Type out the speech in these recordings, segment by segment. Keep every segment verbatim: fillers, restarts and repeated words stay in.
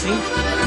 sim.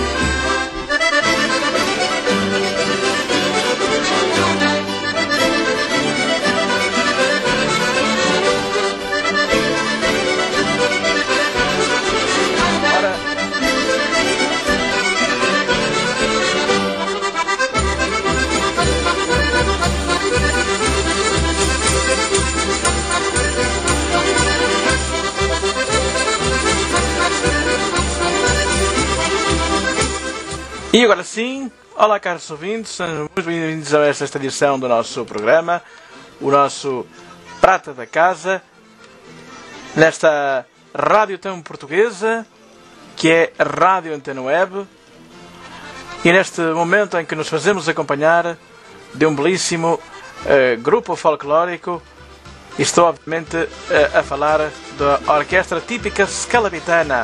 E agora sim, olá caros ouvintes, sejam muito bem-vindos a esta edição do nosso programa, o nosso Prata da Casa, nesta rádio tão portuguesa, que é a Rádio Antena Web, e neste momento em que nos fazemos acompanhar de um belíssimo uh, grupo folclórico, e estou obviamente uh, a falar da orquestra típica scalabitana.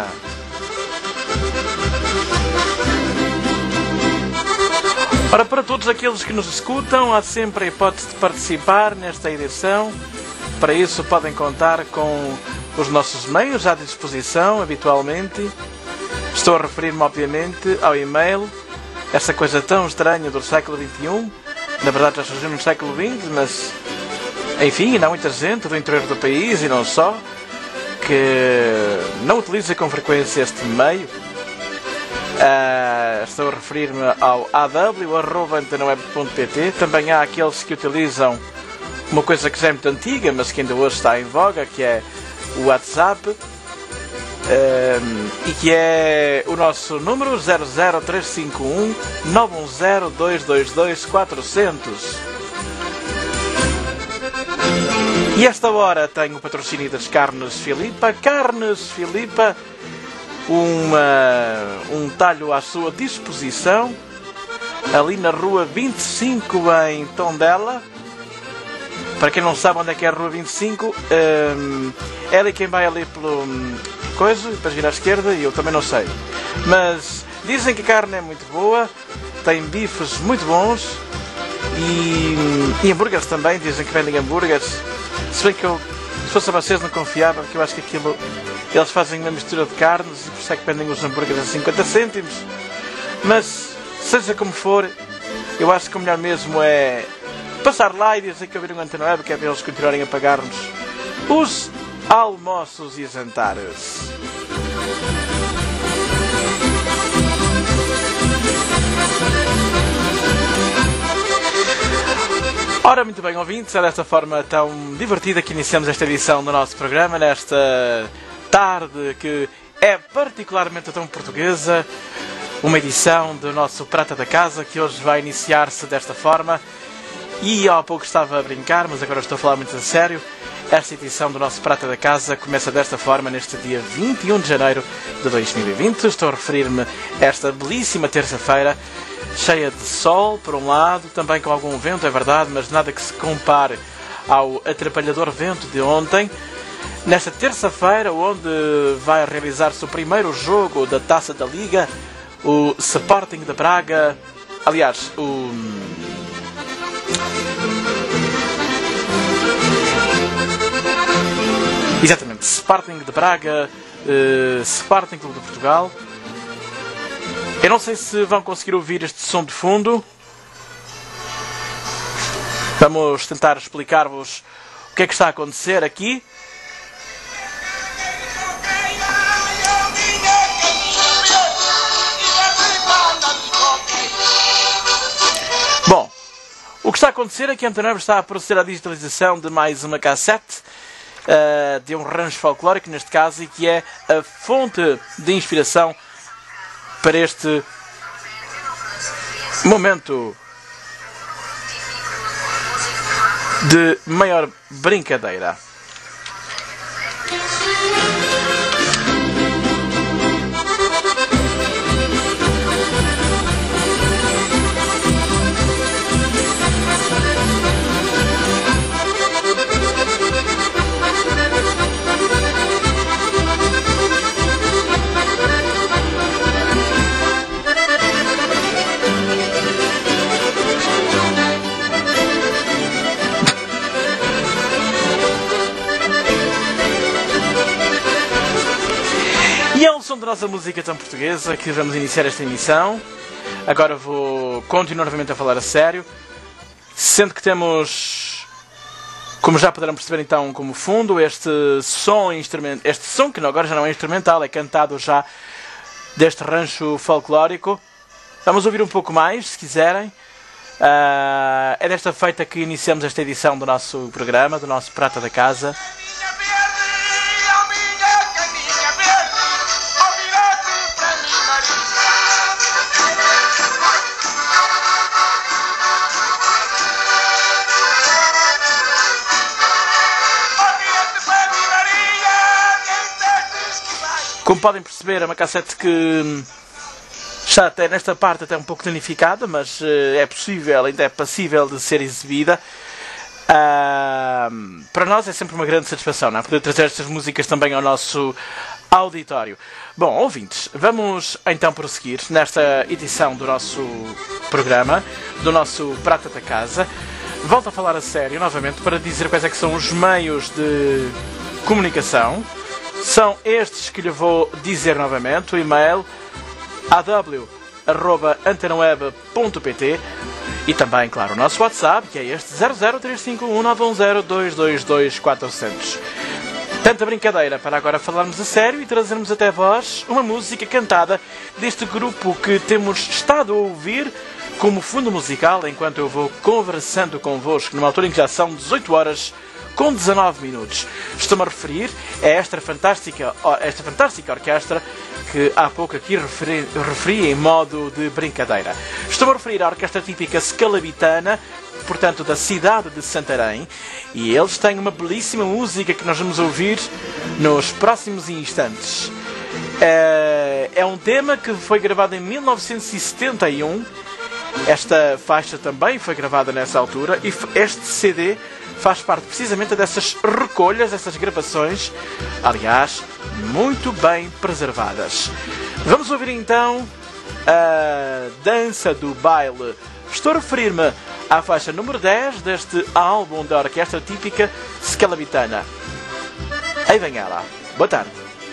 Ora, para todos aqueles que nos escutam, há sempre a hipótese de participar nesta edição. Para isso podem contar com os nossos meios à disposição, habitualmente. Estou a referir-me, obviamente, ao e-mail, essa coisa tão estranha do século vinte e um. Na verdade já surgiu no século vinte, mas, enfim, ainda há muita gente do interior do país, e não só, que não utiliza com frequência este meio. Uh, estou a referir-me ao a w arroba antena web ponto p t. Também há aqueles que utilizam uma coisa que já é muito antiga, mas que ainda hoje está em voga, que é o WhatsApp, uh, e que é o nosso número zero zero três cinco um nove um zero dois dois dois quatro zero zero. E esta hora tenho o patrocínio das Carnes Filipa. Carnes Filipa, Uma, um talho à sua disposição, ali na rua vinte e cinco em Tondela. Para quem não sabe onde é que é a rua vinte e cinco, um, é ali quem vai ali pelo coisa, depois vir à esquerda, e eu também não sei. Mas dizem que a carne é muito boa, tem bifes muito bons e, e hambúrgueres também, dizem que vendem hambúrgueres. Se bem que eu, se fosse a vocês, não confiava, porque eu acho que aquilo, eles fazem uma mistura de carnes e por isso é que vendem os hambúrgueres a cinquenta cêntimos. Mas, seja como for, eu acho que o melhor mesmo é passar lá e dizer que ouviram um Antena Web, que é para eles continuarem a pagar-nos os almoços e jantares. Ora, muito bem, ouvintes, é desta forma tão divertida que iniciamos esta edição do nosso programa, nesta tarde que é particularmente tão portuguesa, uma edição do nosso Prata da Casa, que hoje vai iniciar-se desta forma. E há pouco estava a brincar, mas agora estou a falar muito a sério. Esta edição do nosso Prata da Casa começa desta forma, neste dia vinte e um de janeiro de dois mil e vinte. Estou a referir-me a esta belíssima terça-feira, cheia de sol, por um lado, também com algum vento, é verdade, mas nada que se compare ao atrapalhador vento de ontem. Nesta terça-feira, onde vai realizar-se o primeiro jogo da Taça da Liga, o Sporting de Braga, aliás, o... Exatamente, Sporting de Braga, uh, Sporting Clube de Portugal. Eu não sei se vão conseguir ouvir este som de fundo. Vamos tentar explicar-vos o que é que está a acontecer aqui. Bom, o que está a acontecer é que a Antena Web está a proceder à digitalização de mais uma cassete uh, de um rancho folclórico, neste caso, e que é a fonte de inspiração para este momento de maior brincadeira. da nossa música tão portuguesa que vamos iniciar esta emissão. Agora vou continuar novamente a falar a sério, sendo que temos, como já poderão perceber então, como fundo este som instrumental, este som que agora já não é instrumental, é cantado já deste rancho folclórico. Vamos ouvir um pouco mais, se quiserem. Uh, é desta feita que iniciamos esta edição do nosso programa, do nosso Prata da Casa. Como podem perceber, é uma cassete que está até nesta parte até um pouco danificada, mas uh, é possível, ainda é passível de ser exibida. Uh, para nós é sempre uma grande satisfação, não é? Poder trazer estas músicas também ao nosso auditório. Bom, ouvintes, vamos então prosseguir nesta edição do nosso programa, do nosso Prata da Casa. Volto a falar a sério novamente para dizer quais é que são os meios de comunicação. São estes que lhe vou dizer novamente: o e-mail a w arroba antenaweb ponto p t e também, claro, o nosso WhatsApp, que é este zero zero três cinco um nove um zero dois dois dois quatro zero zero. Tanta brincadeira para agora falarmos a sério e trazermos até vós uma música cantada deste grupo que temos estado a ouvir como fundo musical enquanto eu vou conversando convosco, numa altura em que já são dezoito horas com dezanove minutos. Estou-me a referir a esta fantástica, esta fantástica orquestra que há pouco aqui referi, referi em modo de brincadeira. Estou-me a referir à orquestra típica scalabitana, portanto da cidade de Santarém, e eles têm uma belíssima música que nós vamos ouvir nos próximos instantes. É, é um tema que foi gravado em mil novecentos e setenta e um. Esta faixa também foi gravada nessa altura e este C D faz parte precisamente dessas recolhas, dessas gravações, aliás, muito bem preservadas. Vamos ouvir então a Dança do Baile. Estou a referir-me à faixa número dez deste álbum da orquestra típica scalabitana. Aí vem ela. Boa tarde.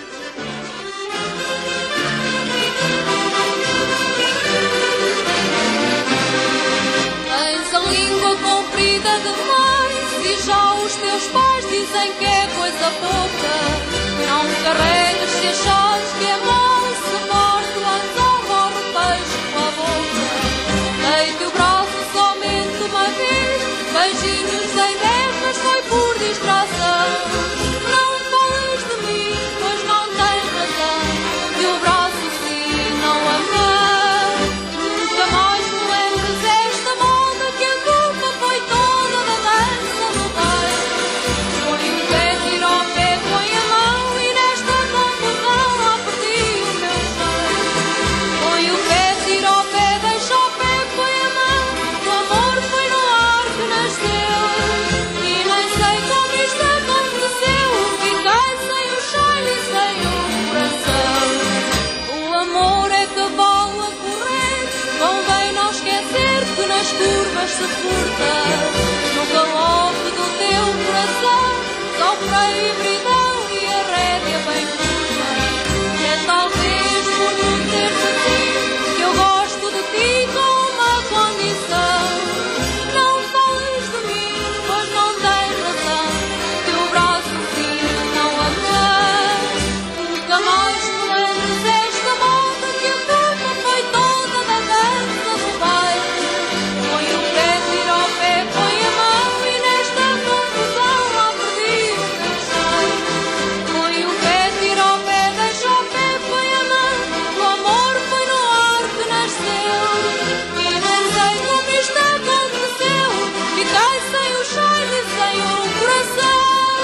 Tens a língua comprida demais e já os teus pais dizem que é coisa pouca. Não carregues se achares que é mau, se morto antes morre o peixe com a boca. Dei-te o braço somente uma vez, beijinhos em berras foi por distração. Não fales de mim, pois não tens razão, que o braço sim não amar. Nunca mais me lembres esta moda, que a culpa foi toda da dança do baile. Põe o pé, tira o pé, põe a mão e nesta confusão lá perdi o meu chão. Põe o pé, tira o pé, deixa o pé, põe a mão. O amor foi no ar que nasceu e nem sei como isto aconteceu. Fiquei sem o cheiro e sem o coração. O amor é cavalo a correr, convém não esquecer que nas curvas se furta. No galope do teu coração só freio e bridão e a rédea bem curta. E é talvez por não teres assim que eu gosto de ti com uma condição. Não fales de mim, pois não tens razão, teu braço sim não amar. Nunca mais me lembres esta moda, que a culpa foi toda da dança do baile. Põe o pé, tira o pé, põe a mão e nesta confusão lá perdi o meu chão. Põe o pé, tira o pé, deixa o pé, põe a mão. O amor foi no ar que nasceu e nem sei como isto aconteceu. Fiquei sem o cheiro e sem o coração.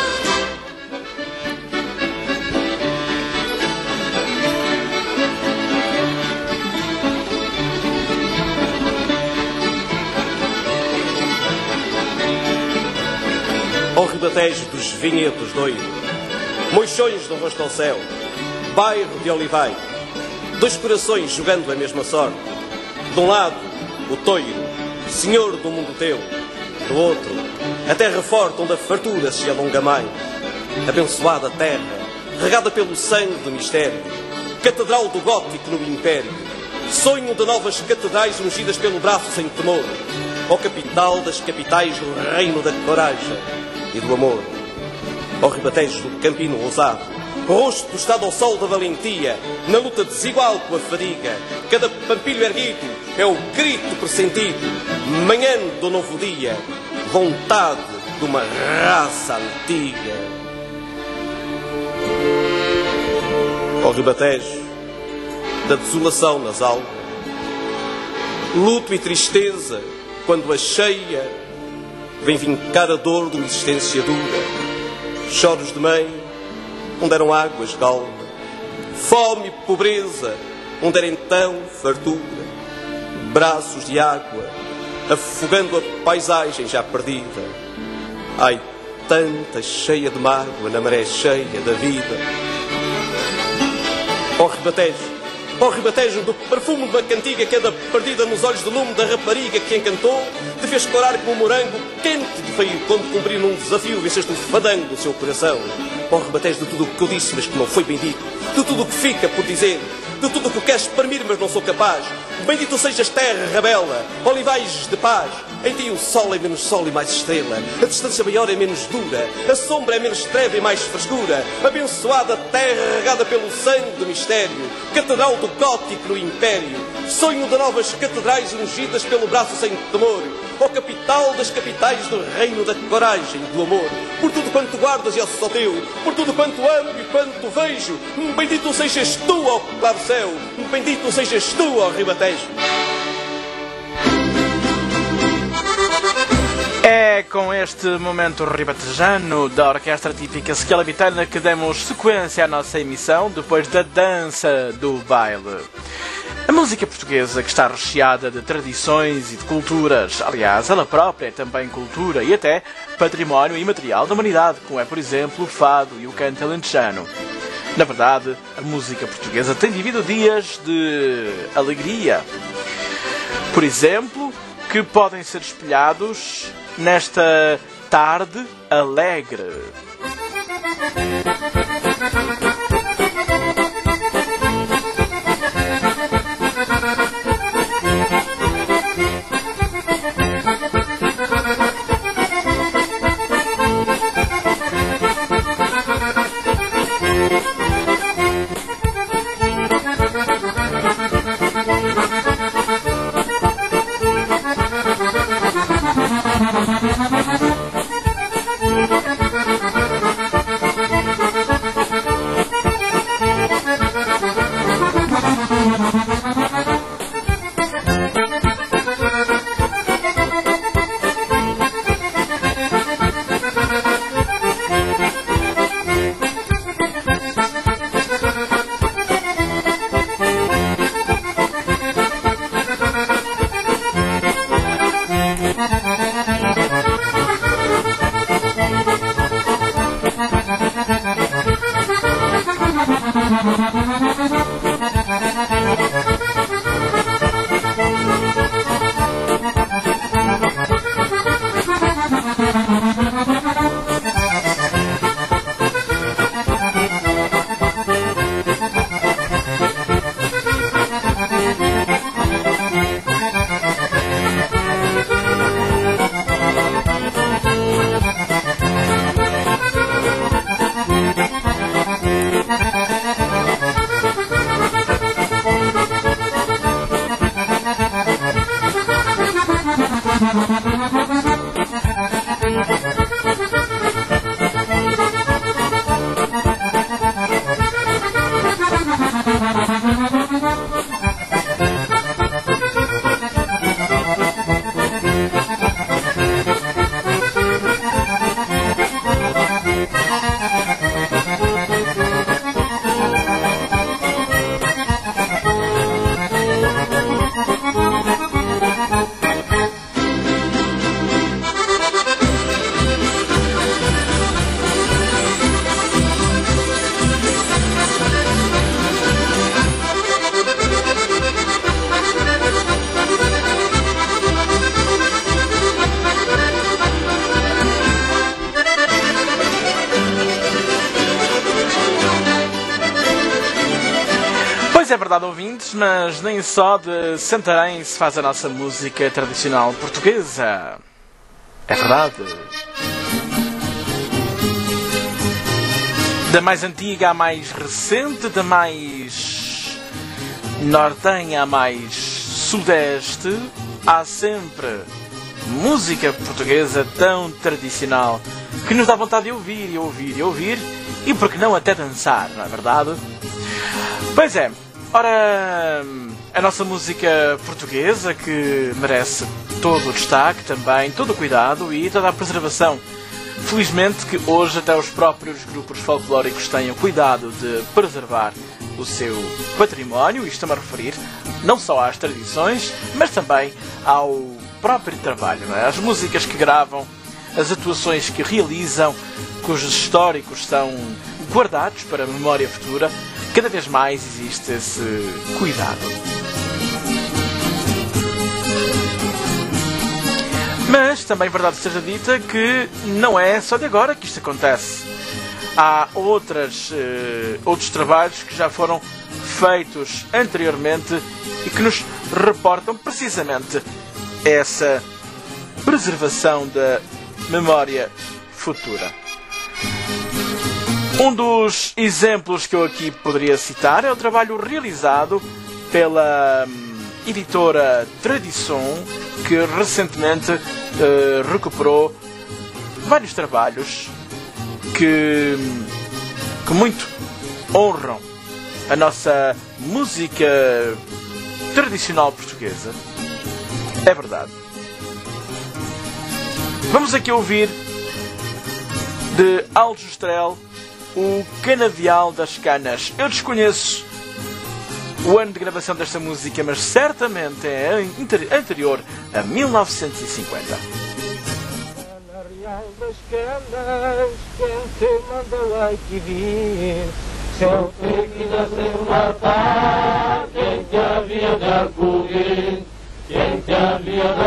Ao ribatejo dos vinhedos doiro, moixões do rosto ao céu, bairro de Olivai, dois corações jogando a mesma sorte. De um lado, o toiro, senhor do mundo teu. Do outro, a terra forte onde a fartura se alonga mais. Abençoada terra, regada pelo sangue do mistério. catedral do gótico no Império. Sonho de novas catedrais ungidas pelo braço sem temor. Ó capital das capitais do reino da coragem e do amor. Ó ribatejo do campino ousado, rosto estado ao sol da valentia, na luta desigual com a fadiga. Cada pampilho erguido é o grito pressentido, manhã do novo dia, vontade de uma raça antiga. Ó ribatejo da desolação nas almas, luto e tristeza quando a cheia vem vincar a dor de uma existência dura. Choros de mãe onde eram águas calma, fome e pobreza onde era então fartura, braços de água afogando a paisagem já perdida. Ai, tanta cheia de mágoa na maré cheia da vida. Ó ribatejo, ó ribatejo do perfume de uma cantiga que anda perdida nos olhos de lume da rapariga que encantou, te fez corar como um morango quente de feio quando cumprir num desafio venceste o fadango do seu coração. Ó ribatejo de tudo o que eu disse mas que não foi bem dito, de tudo o que fica por dizer, de tudo o que queres exprimir mas não sou capaz. Bendito sejas terra rebela, olivais de paz. Em ti o sol é menos sol e mais estrela, a distância maior é menos dura, a sombra é menos treva e mais frescura. Abençoada terra regada pelo sangue do mistério, catedral do gótico no Império. Sonho de novas catedrais ungidas pelo braço sem temor. Ó capital das capitais do reino da coragem e do amor. Por tudo quanto guardas e só teu, por tudo quanto amo e quanto vejo, bendito sejas tu, ó claro céu, bendito sejas tu, ó ribatejo. É com este momento ribatejano da orquestra típica scalabitana que demos sequência à nossa emissão depois da dança do baile. A música portuguesa, que está recheada de tradições e de culturas, aliás, ela própria é também cultura e até património imaterial da humanidade, como é, por exemplo, o fado e o canto alentejano. Na verdade, a música portuguesa tem vivido dias de alegria. Por exemplo, que podem ser espelhados nesta tarde alegre. Thank you. Pois é verdade, ouvintes, mas nem só de Santarém se faz a nossa música tradicional portuguesa. É verdade. Da mais antiga à mais recente, da mais nortenha à mais sudeste, há sempre música portuguesa tão tradicional que nos dá vontade de ouvir e ouvir e ouvir e por que não até dançar, não é verdade? Pois é, ora, a nossa música portuguesa que merece todo o destaque também, todo o cuidado e toda a preservação. Felizmente que hoje até os próprios grupos folclóricos têm o cuidado de preservar o seu património, e estou-me a referir não só às tradições, mas também ao próprio trabalho, não é? As músicas que gravam, as atuações que realizam, cujos históricos são guardados para a memória futura, cada vez mais existe esse cuidado. Mas também verdade seja dita que não é só de agora que isto acontece. Há outras, uh, outros trabalhos que já foram feitos anteriormente e que nos reportam precisamente essa preservação da memória futura. Um dos exemplos que eu aqui poderia citar é o trabalho realizado pela hum, editora Tradição, que recentemente uh, recuperou vários trabalhos que, que muito honram a nossa música tradicional portuguesa. É verdade. Vamos aqui ouvir de Aljustrel o Canavial das Canas. Eu desconheço o ano de gravação desta música, mas certamente é anterior a mil novecentos e cinquenta. Canavial das Canas, quem te mandou aqui vir? Se eu te quisesse matar, quem te havia de acudir? Quem te havia de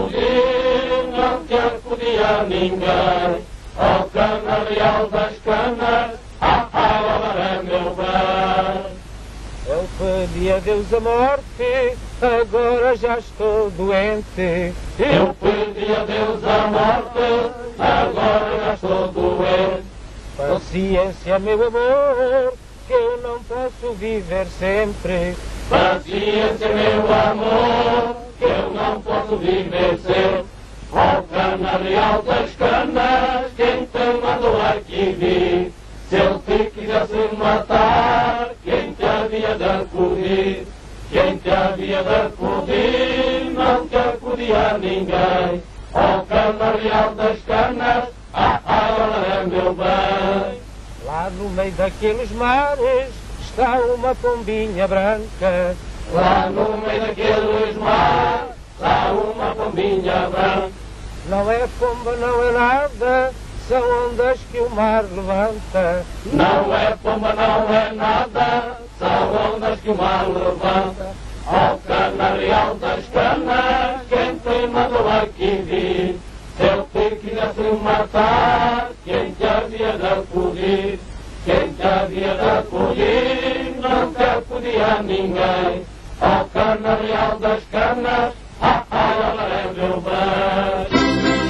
acudir, não te acudia ninguém. Ó Canavial das Canas, ah, ah, lá meu bem. Eu pedi a Deus a morte, agora já estou doente. Eu pedi a Deus a morte, agora já estou doente. Paciência, meu amor, que eu não posso viver sempre. Paciência, meu amor, que eu não posso viver sempre. Ó Canavial das Canas, quem te mandou aqui vir? Se eu te quisesse matar, quem te havia de acudir? Quem te havia de acudir, não te acudia ninguém. Ó Canavial das Canas, ah, ah, olha meu bem. Lá no meio daqueles mares está uma pombinha branca. Lá no meio daqueles mares está uma pombinha branca. Não é pomba, não é nada, são ondas que o mar levanta. Não é pomba, não é nada, são ondas que o mar levanta. Ó Canavial das Canas, quem te mandou aqui vir? Se eu te quisesse matar, quem te havia de acudir? Quem te havia de acudir, não te acudia ninguém. Ó Canavial das Canas, ah, ah, olha é meu bem.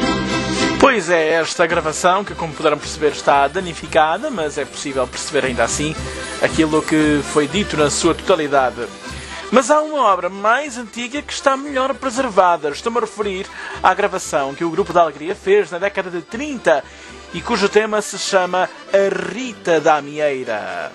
Pois é, esta gravação, que como puderam perceber está danificada, mas é possível perceber ainda assim aquilo que foi dito na sua totalidade. Mas há uma obra mais antiga que está melhor preservada. Estou-me a referir à gravação que o Grupo da Alegria fez na década de trinta e cujo tema se chama A Rita da Amieira.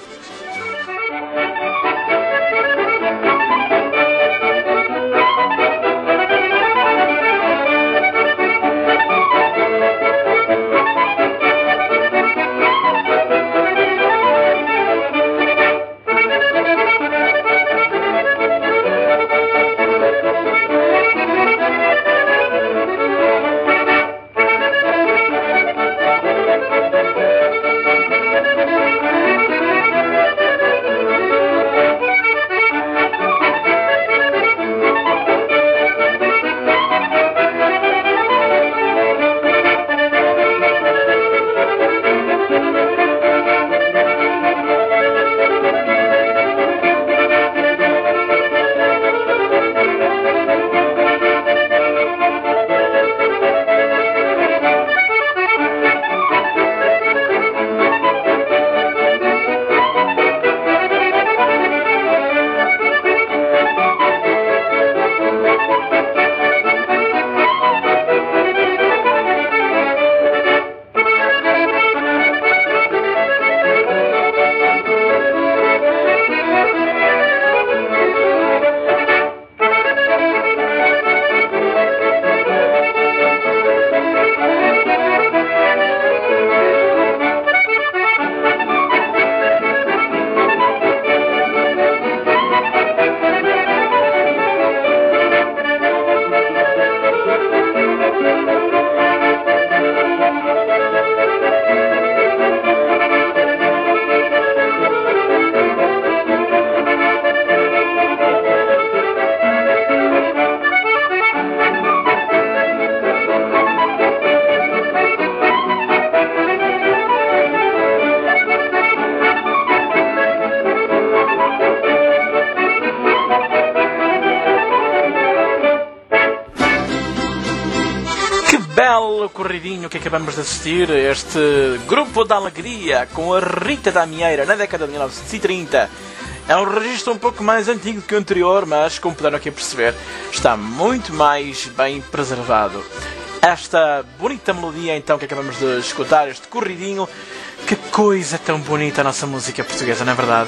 que acabamos de assistir, este Grupo da Alegria com a Rita Damieira na década de mil novecentos e trinta. É um registro um pouco mais antigo que o anterior, mas, como puderam aqui perceber, está muito mais bem preservado. Esta bonita melodia, então, que acabamos de escutar, este corridinho, que coisa tão bonita a nossa música portuguesa, não é verdade?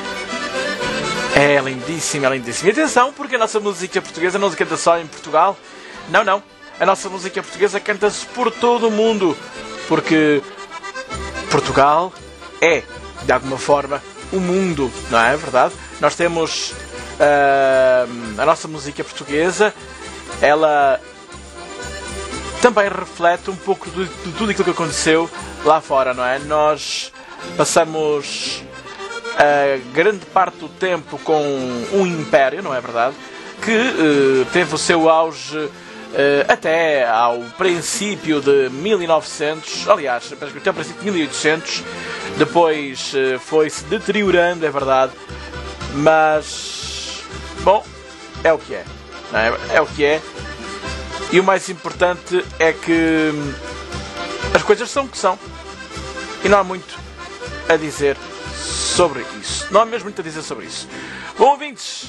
É lindíssima, é lindíssima. E atenção, porque a nossa música portuguesa não se canta só em Portugal. Não, não. A nossa música portuguesa canta-se por todo o mundo. Porque Portugal é, de alguma forma, o mundo, não é verdade? Nós temos uh, a nossa música portuguesa, ela também reflete um pouco de, de tudo aquilo que aconteceu lá fora, não é? Nós passamos a grande parte do tempo com um império, não é verdade? Que uh, teve o seu auge uh, até ao princípio de mil e novecentos, aliás, até ao princípio de mil e oitocentos, depois uh, foi-se deteriorando, é verdade, mas, bom, é o que é, não é? É o que é, e o mais importante é que as coisas são o que são, e não há muito a dizer sobre isso. Não há mesmo muito a dizer sobre isso. Bom, ouvintes,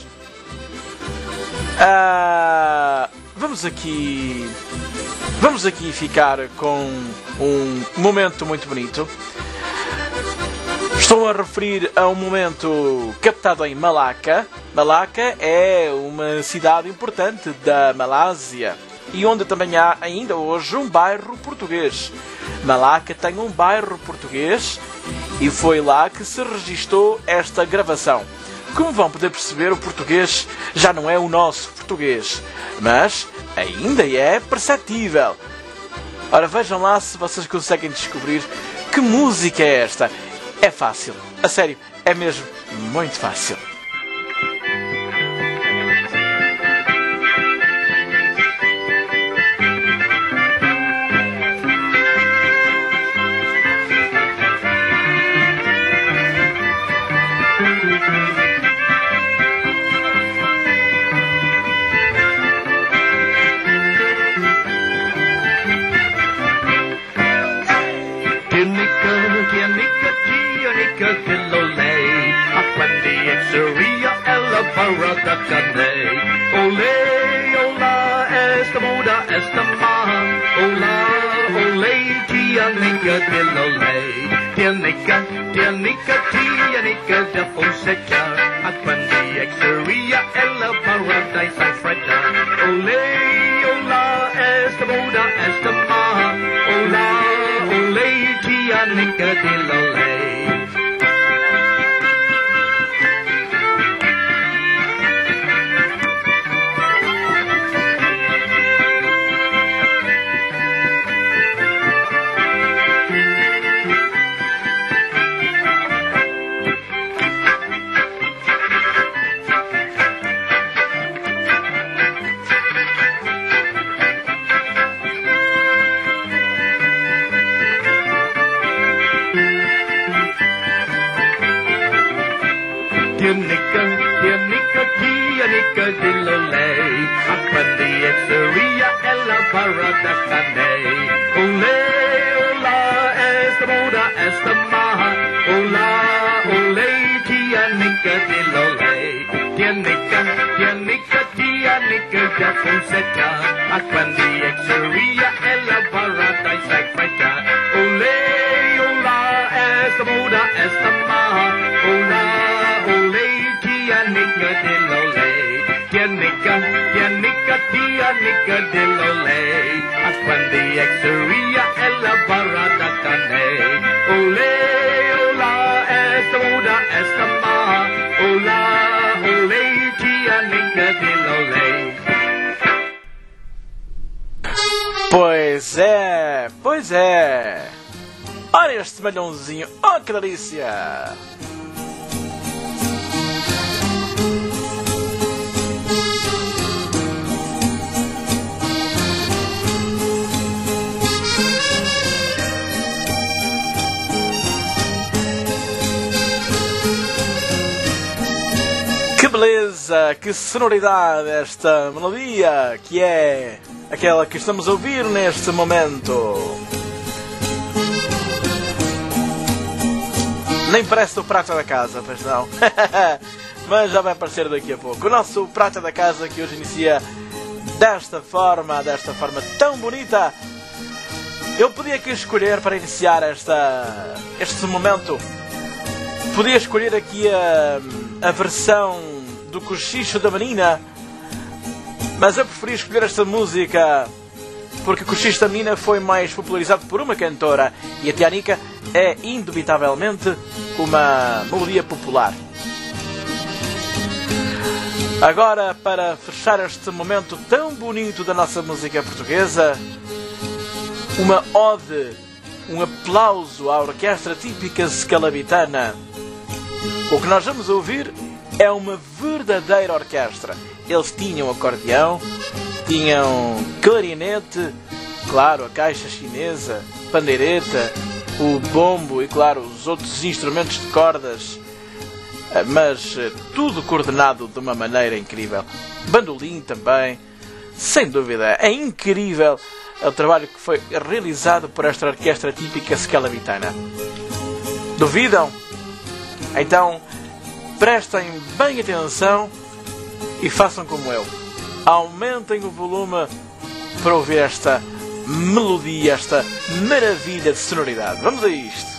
uh, vamos aqui vamos aqui ficar com um momento muito bonito. Estou a referir a um momento captado em Malacca. Malacca é uma cidade importante da Malásia e onde também há ainda hoje um bairro português. Malacca tem um bairro português e foi lá que se registou esta gravação. Como vão poder perceber, o português já não é o nosso português, mas ainda é perceptível. Ora, vejam lá se vocês conseguem descobrir que música é esta. É fácil, a sério, é mesmo muito fácil. Ole, ola, esta moda, esta maha. Ola, ole, tia, nica, tilole. Tia, nica, tia, nica, tia, nica, da Fonseca. Aquandi, exeria, ella, paradise, I fretta. Ole, ola, esta moda, esta maha. Ola, ole, tia, nica, tilole. Pois é, pois é. Olha este malhãozinho, oh que delícia! Que beleza, que sonoridade esta melodia, que é aquela que estamos a ouvir neste momento. Nem parece o Prata da Casa, pois não. Mas já vai aparecer daqui a pouco. O nosso Prata da Casa que hoje inicia desta forma, desta forma tão bonita. Eu podia aqui escolher para iniciar esta, este momento. Podia escolher aqui a, a versão do Cochicho da Menina. Mas eu preferi escolher esta música porque o Cochicho da Menina foi mais popularizado por uma cantora. E a Tianica é indubitavelmente uma melodia popular. Agora, para fechar este momento tão bonito da nossa música portuguesa, uma ode, um aplauso à orquestra típica scalabitana. O que nós vamos ouvir é uma verdadeira orquestra. Eles tinham acordeão, tinham clarinete, claro, a caixa chinesa, pandeireta, o bombo e, claro, os outros instrumentos de cordas, mas tudo coordenado de uma maneira incrível. Bandolim também, sem dúvida, é incrível o trabalho que foi realizado por esta orquestra típica scalabitana. Duvidam? Então, prestem bem atenção e façam como eu. Aumentem o volume para ouvir esta melodia, esta maravilha de sonoridade. Vamos a isto.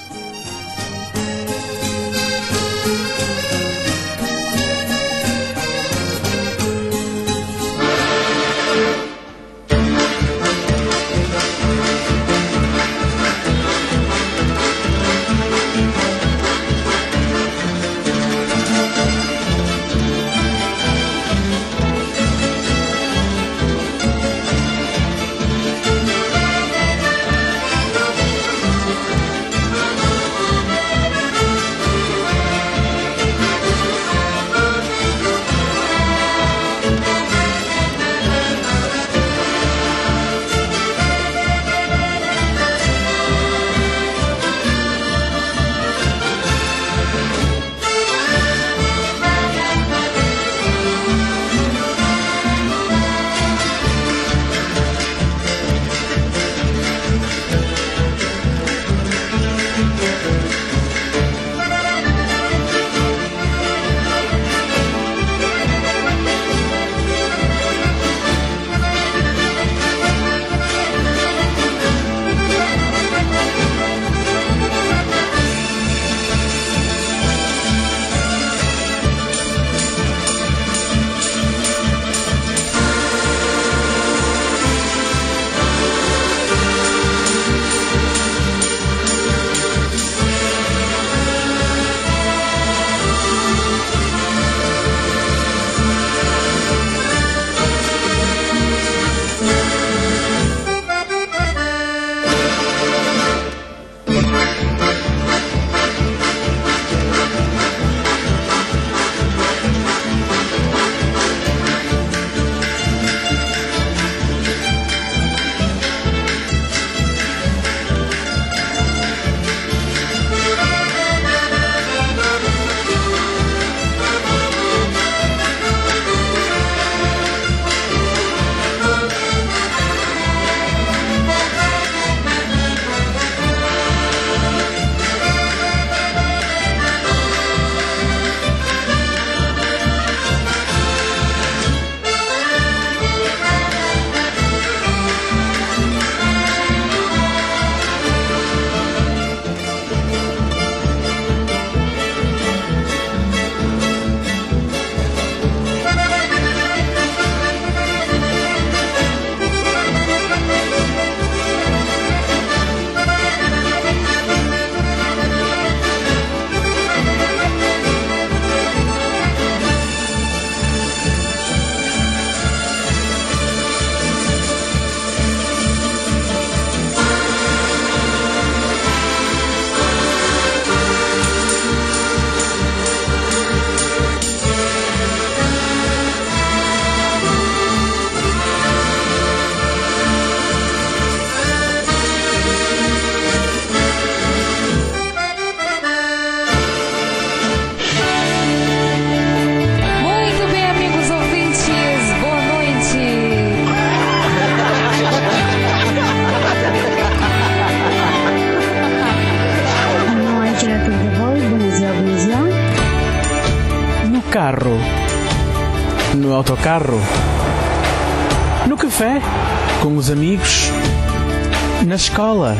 carro, no autocarro, no café, com os amigos, na escola,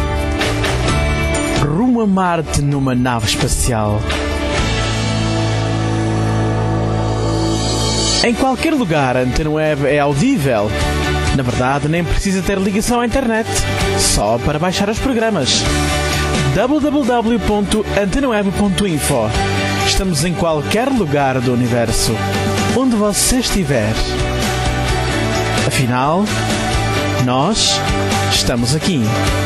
rumo a Marte numa nave espacial. Em qualquer lugar, a Antena Web é audível. Na verdade, nem precisa ter ligação à internet, só para baixar os programas. w w w ponto antena web ponto info. Estamos em qualquer lugar do universo, onde você estiver. Afinal, nós estamos aqui.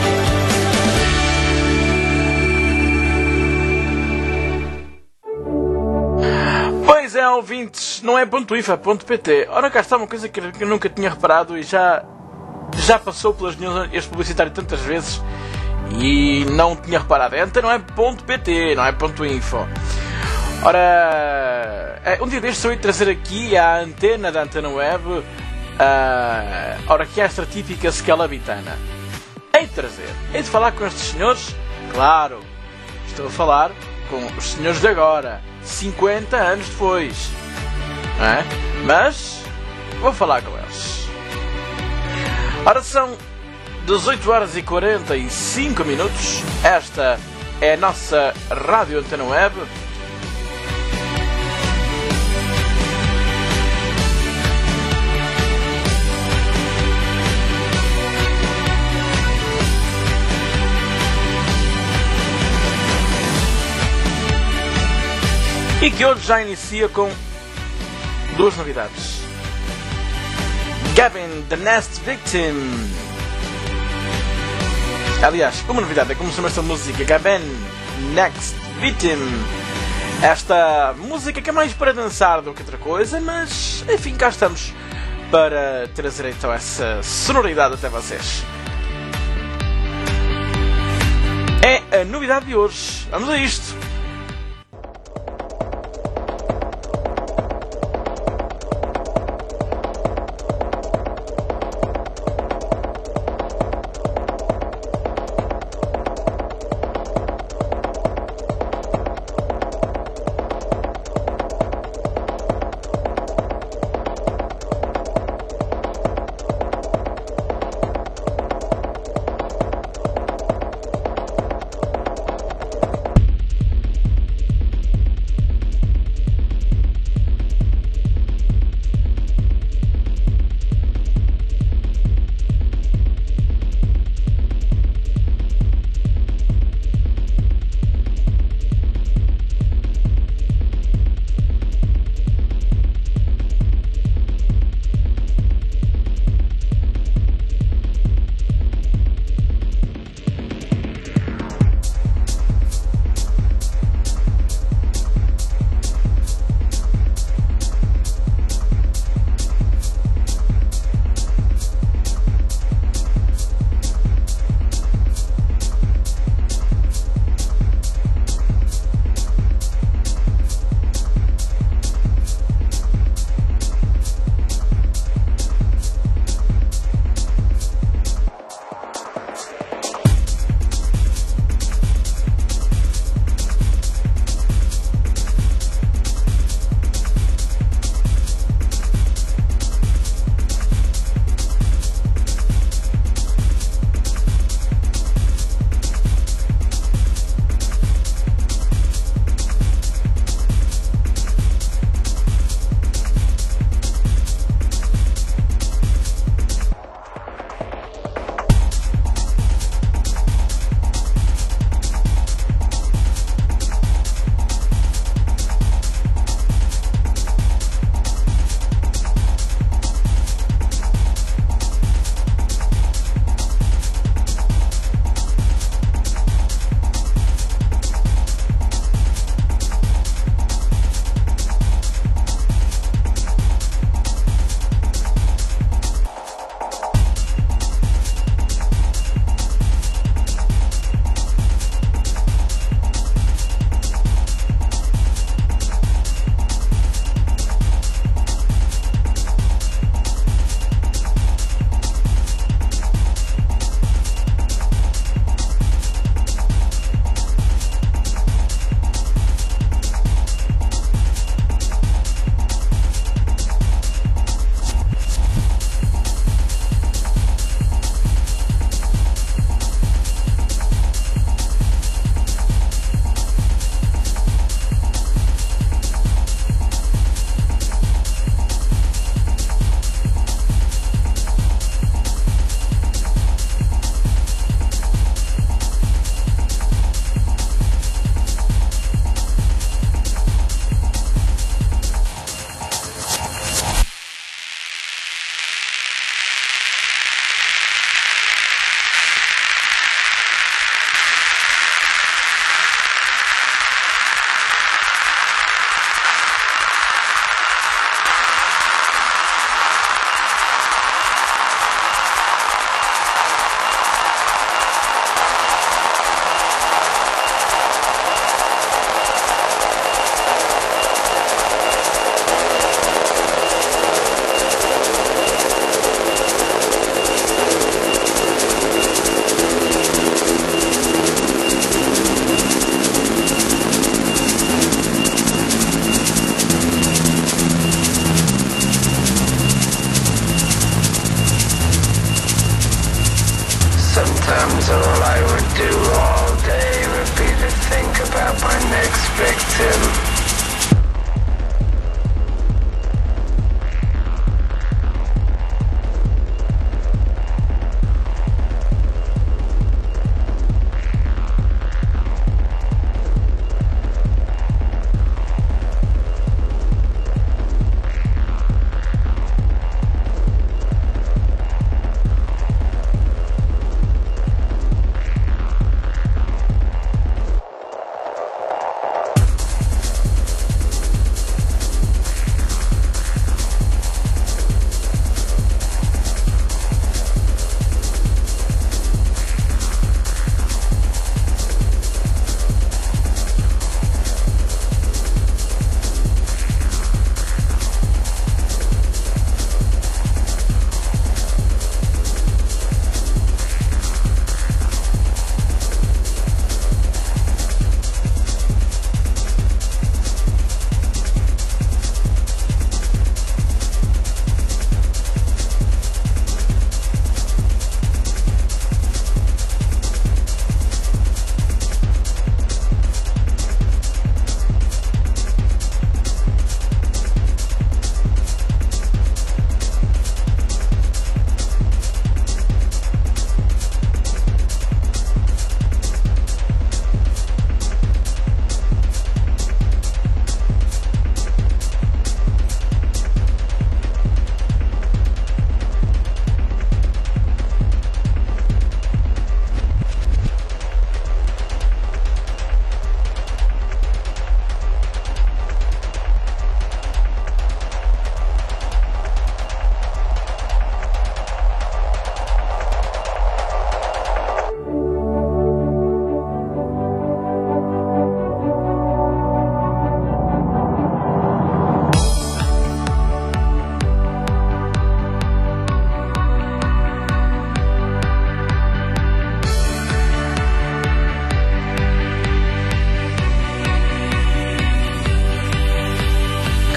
Pois é, ouvintes, não é ponto .if, é ponto .pt. Ora, cá está uma coisa que eu nunca tinha reparado e já, já passou pelas minhas este publicitário tantas vezes e não tinha reparado. Então não é ponto .pt, não é ponto .info. Ora, um dia destes eu ia trazer aqui a antena da Antena Web a orquestra típica scalabitana. Hei de trazer, hei de falar com estes senhores, claro, estou a falar com os senhores de agora, cinquenta anos depois, não é? Mas vou falar com eles. Ora, são dezoito horas e quarenta e cinco minutos. Esta é a nossa Rádio Antena Web. E que hoje já inicia com duas novidades. Gavin, The Next Victim. Aliás, uma novidade é como se chama esta música, Gavin, Next Victim. Esta música que é mais para dançar do que outra coisa, mas enfim, cá estamos para trazer então essa sonoridade até vocês. É a novidade de hoje. Vamos a isto.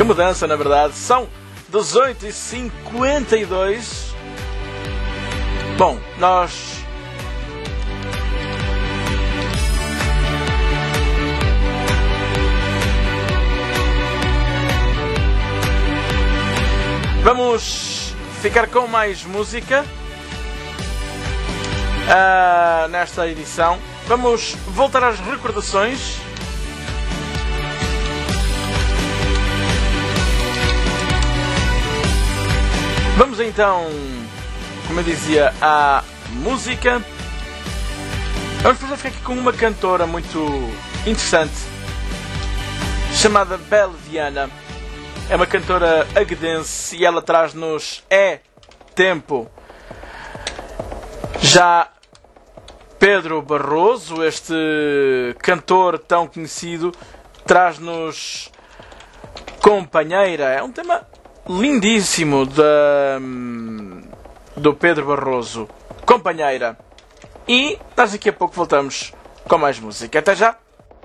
Que mudança, na verdade. São dezoito e cinquenta e dois. Bom, nós... Vamos ficar com mais música uh, nesta edição. Vamos voltar às recordações. Vamos então, como eu dizia, à música. Vamos fazer ficar aqui com uma cantora muito interessante chamada Belle Viana. É uma cantora aguedense e ela traz-nos É Tempo. Já Pedro Barroso, este cantor tão conhecido, traz-nos Companheira. É um tema lindíssimo da, do Pedro Barroso. Companheira. E nós daqui a pouco voltamos com mais música. Até já!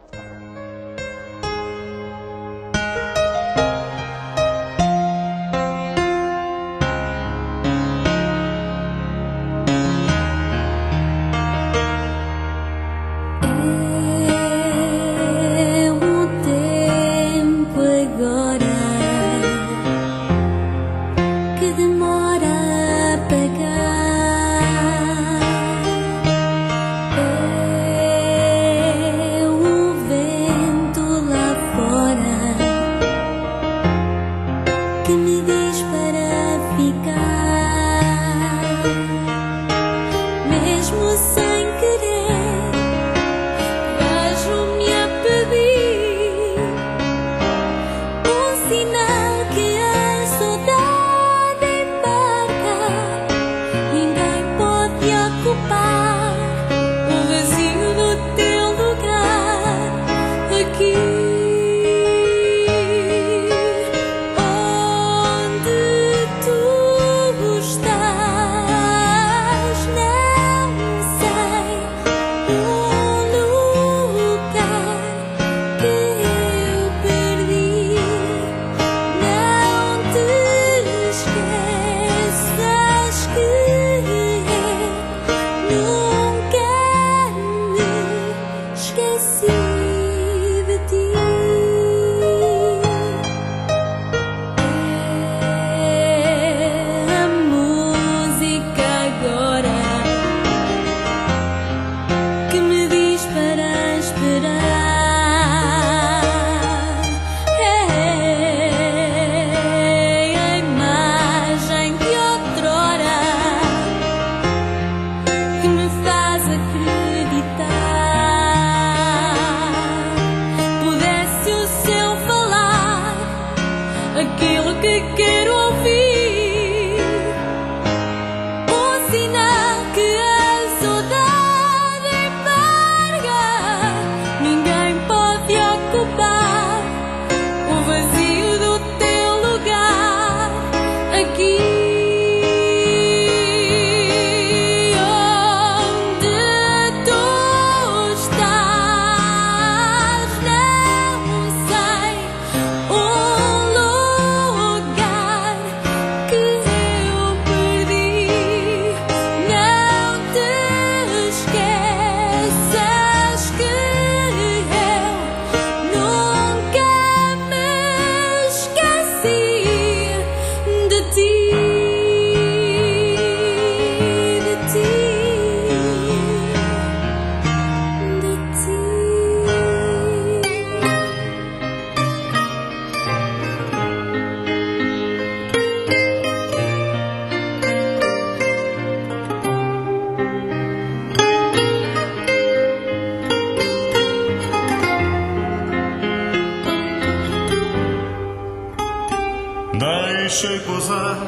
Deixei pousar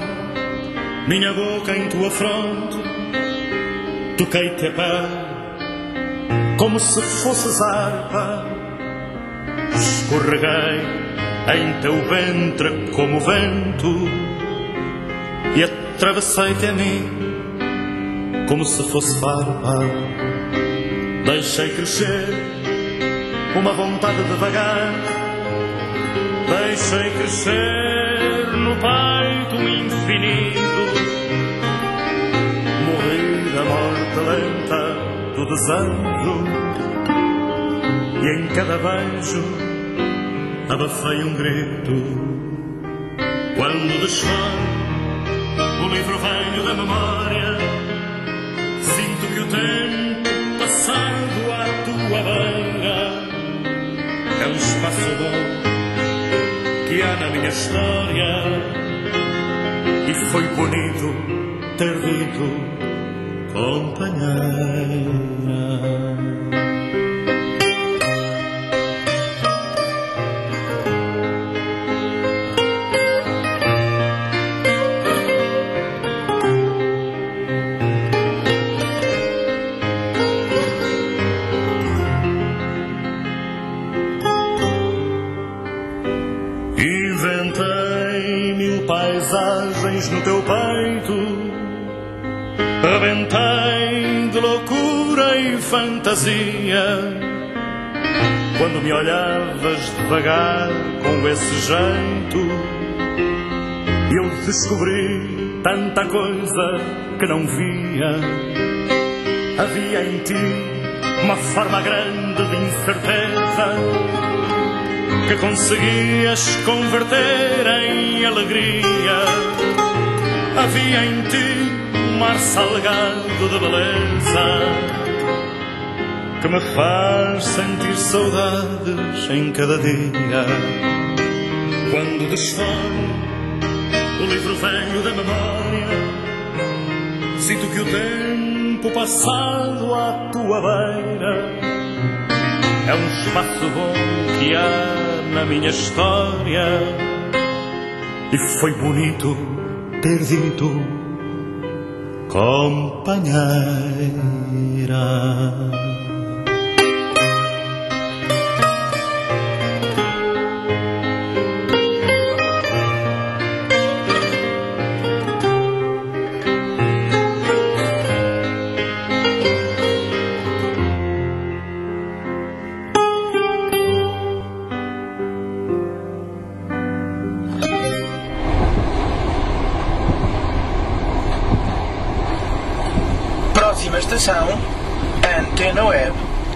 minha boca em tua fronte, toquei-te a pele como se fosses harpa, escorreguei em teu ventre como o vento e atravessei-te a mim como se fosse farpa. Deixei crescer uma vontade de vagar Deixei crescer no peito o infinito, morri da morte lenta do desejo, e em cada beijo abafei um grito. Quando desfaz o livro velho da memória, sinto que o tempo passado à tua beira é um espaço bom que há na minha história, e foi bonito ter dito companheira. No teu peito rebentei de loucura e fantasia, quando me olhavas devagar com esse jeito, eu descobri tanta coisa que não via. Havia em ti uma forma grande de incerteza que conseguias converter em alegria. Havia em ti um mar salgado de beleza que me faz sentir saudades em cada dia. Quando desfone o livro velho da memória, sinto que o tempo passado à tua beira é um espaço bom que há na minha história, e foi bonito ter dito companheira. Próxima estação, Antena Web.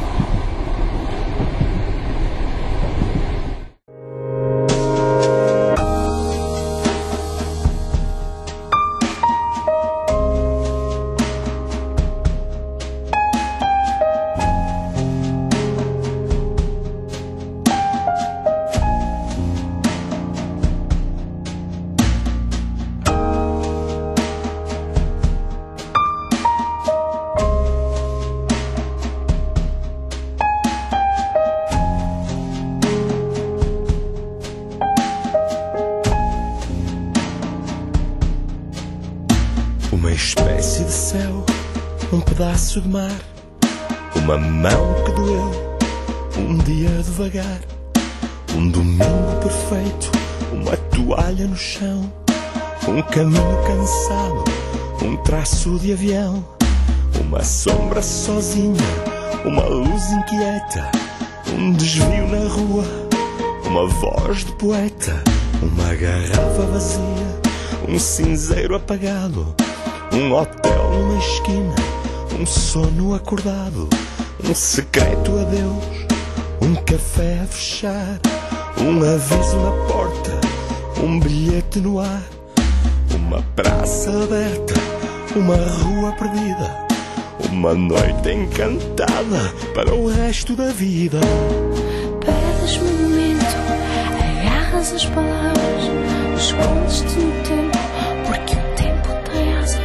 Uma espécie de céu, um pedaço de mar, uma mão que doeu, um dia devagar, um domingo perfeito, uma toalha no chão, um caminho cansado, um traço de avião, uma sombra sozinha, uma luz inquieta, um desvio na rua, uma voz de poeta, uma garrafa vazia, um cinzeiro apagado, um hotel numa esquina, um sono acordado, um secreto adeus, um café a fechar, um aviso na porta, um bilhete no ar, uma praça aberta, uma rua perdida, uma noite encantada para o resto da vida. Perdes-me no momento, agarras as palavras, escondes-te no tempo, porque o tempo tem asas.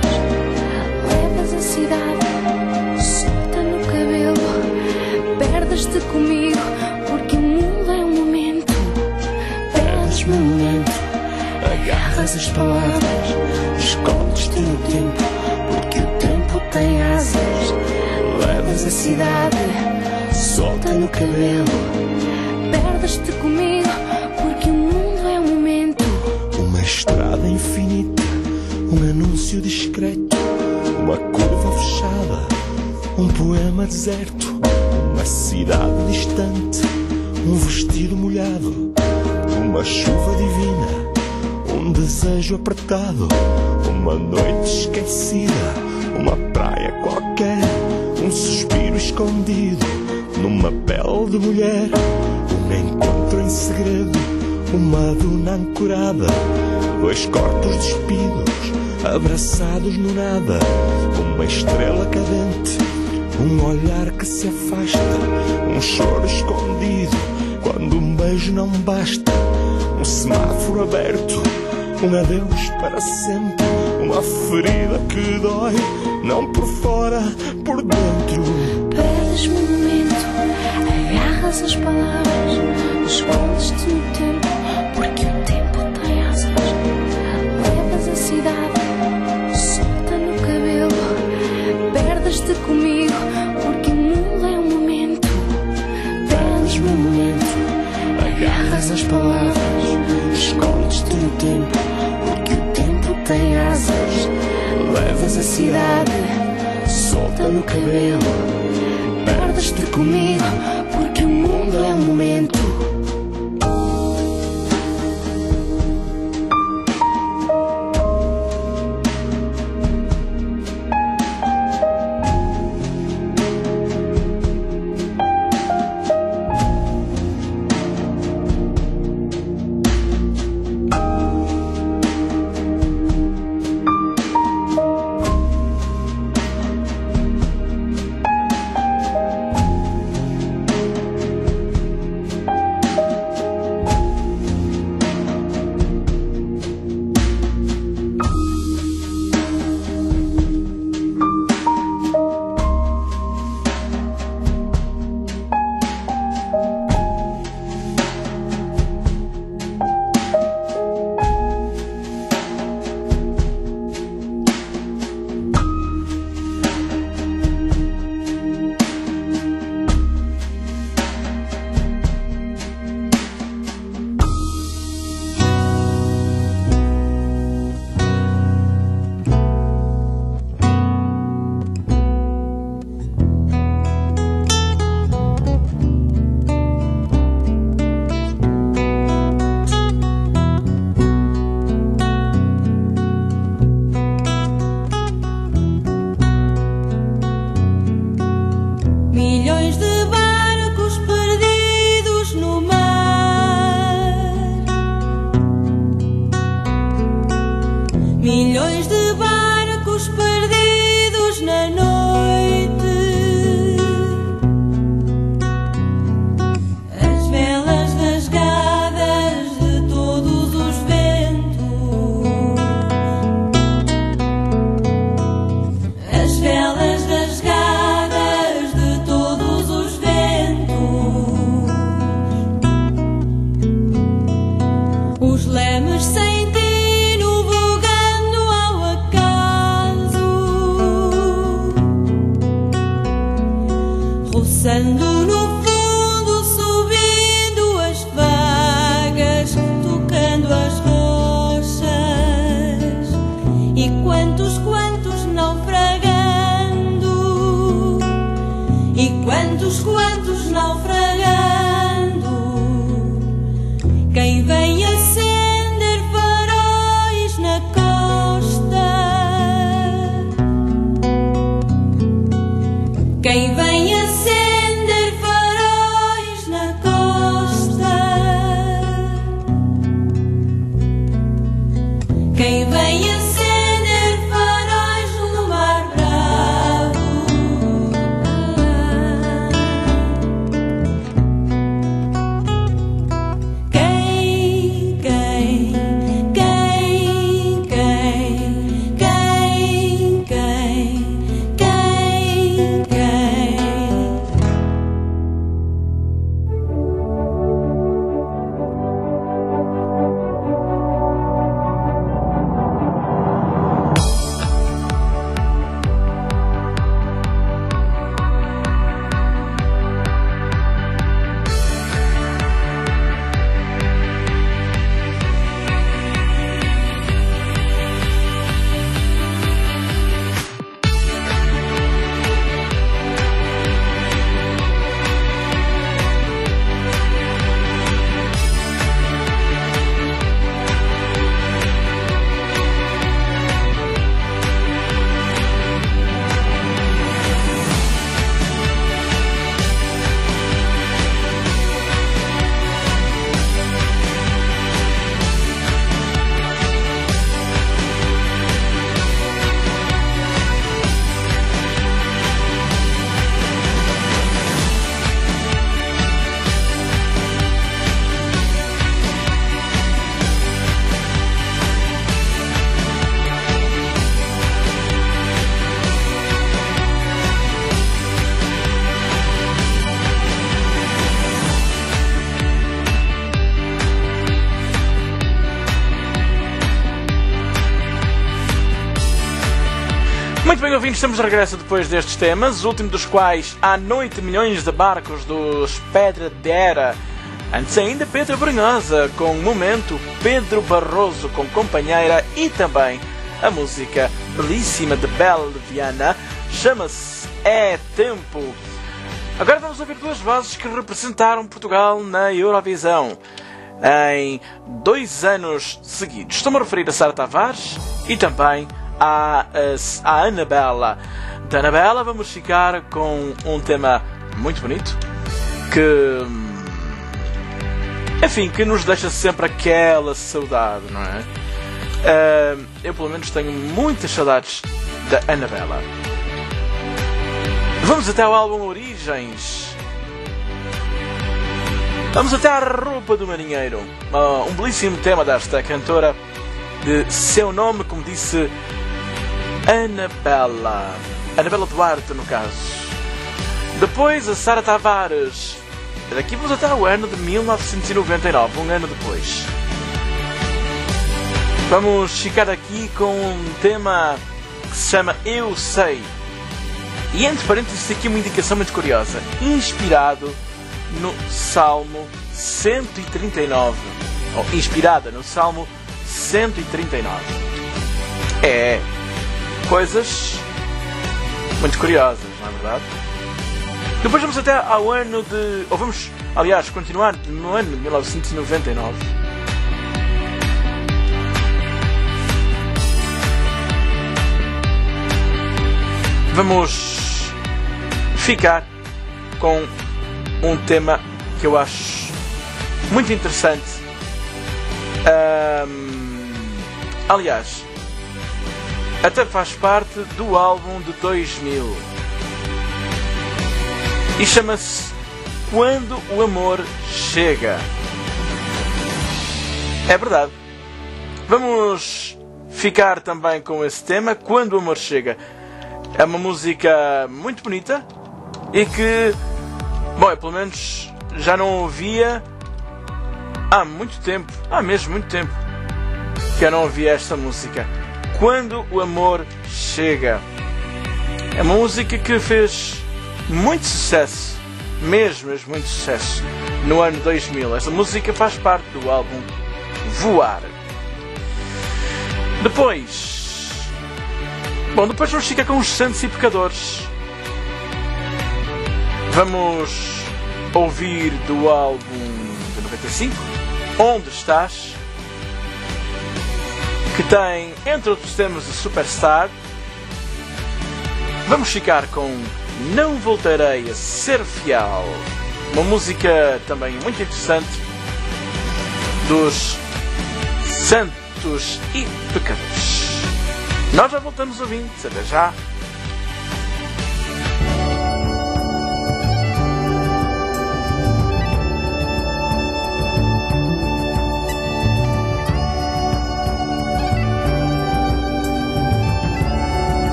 Levas a cidade, solta no cabelo, perdes-te comigo, porque o mundo é um momento. Perdes-me no momento, agarras as palavras, escondes-te no tempo, porque o tempo tem asas. Levas a cidade, solta no cabelo, perdes-te comigo, porque o mundo é um momento. Uma estrada infinita, um anúncio discreto, uma curva fechada, um poema deserto, uma cidade distante, um vestido molhado, um uma chuva divina, um desejo apertado, uma noite esquecida, uma praia qualquer, um suspiro escondido numa pele de mulher, um encontro em segredo, uma duna ancorada, dois corpos despidos, abraçados no nada, uma estrela cadente, um olhar que se afasta, um choro escondido, quando um beijo não basta, um semáforo aberto, um adeus para sempre, uma ferida que dói, não por fora, por dentro. Perdes-me um momento, agarras as palavras, escondes-te no tempo, porque o tempo tem asas. Levas a cidade, solta no cabelo, perdes-te comigo, porque o mundo é um momento. Perdes-me um momento, agarras as palavras, escondes-te no tempo, porque o tempo tem asas. Levas a cidade, solta no cabelo, perdes-te comigo, porque o mundo é um momento. bem, ouvintes, estamos de regresso depois destes temas, o último dos quais, À Noite, Milhões de Barcos, dos Pedra Dera. Antes ainda, Pedro Brunhosa, com Momento, Pedro Barroso, com Companheira, e também a música belíssima de Bel Viana, chama-se É Tempo. Agora vamos ouvir duas vozes que representaram Portugal na Eurovisão em dois anos seguidos. Estou-me a referir a Sara Tavares e também à, a, a Anabela. Da Anabela vamos ficar com um tema muito bonito que, enfim, que nos deixa sempre aquela saudade, não é? Uh, eu pelo menos tenho muitas saudades da Anabela. Vamos até ao álbum Origens. Vamos até à Roupa do Marinheiro. Uh, um belíssimo tema desta cantora de seu nome, como disse, Anabela. Anabela Duarte, no caso. Depois a Sara Tavares. Daqui vamos até ao ano de mil novecentos e noventa e nove, um ano depois. Vamos ficar aqui com um tema que se chama Eu Sei. E entre parênteses aqui uma indicação muito curiosa. Inspirado no Salmo cento e trinta e nove. Ou inspirada no Salmo cento e trinta e nove. É coisas muito curiosas, não é verdade? Depois vamos até ao ano de... Ou vamos, aliás, continuar no ano de mil novecentos e noventa e nove. Vamos ficar com um tema que eu acho muito interessante. Um, aliás, até faz parte do álbum de dois mil. E chama-se Quando o Amor Chega. É verdade. Vamos ficar também com esse tema, Quando o Amor Chega. É uma música muito bonita e que, bom, eu pelo menos já não ouvia há muito tempo, há mesmo muito tempo que eu não ouvia esta música. Quando o Amor Chega. É uma música que fez muito sucesso, mesmo, mesmo muito sucesso, no ano dois mil. Esta música faz parte do álbum Voar. Depois... Bom, depois vamos ficar com os Santos e Pecadores. Vamos ouvir do álbum de noventa e cinco, Onde Estás, que tem, entre outros temas, de Superstar. Vamos ficar com Não Voltarei a Ser Fiel, uma música também muito interessante dos Santos e Pecadores. Nós já voltamos ouvintes, até já!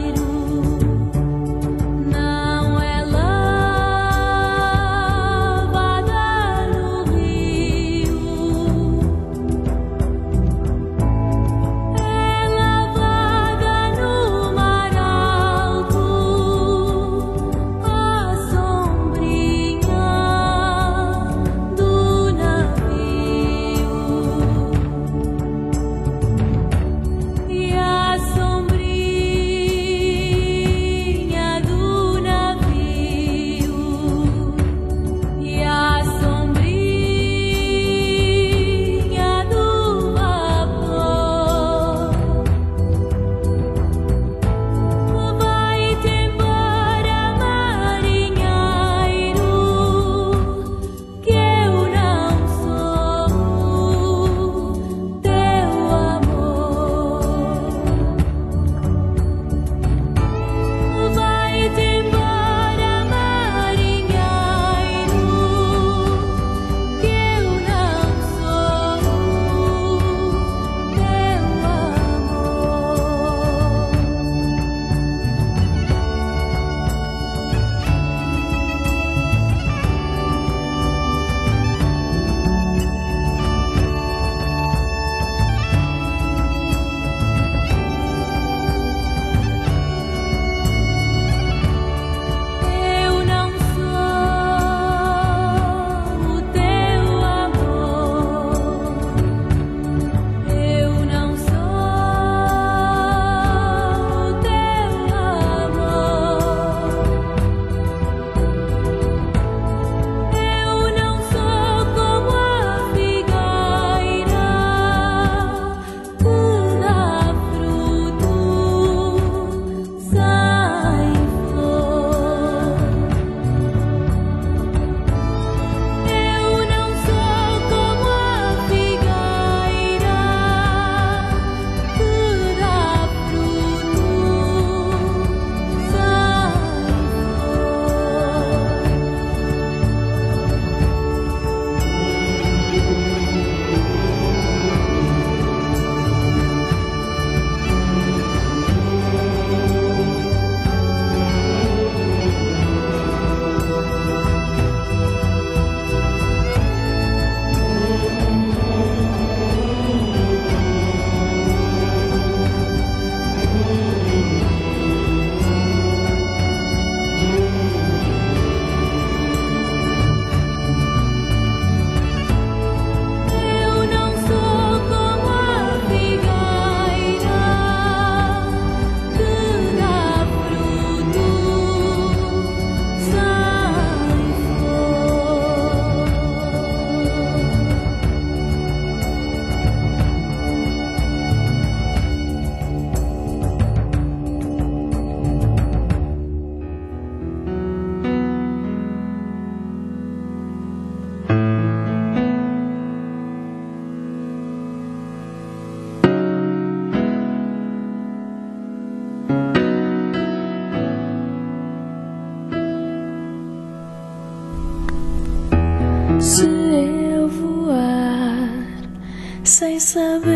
Não é lá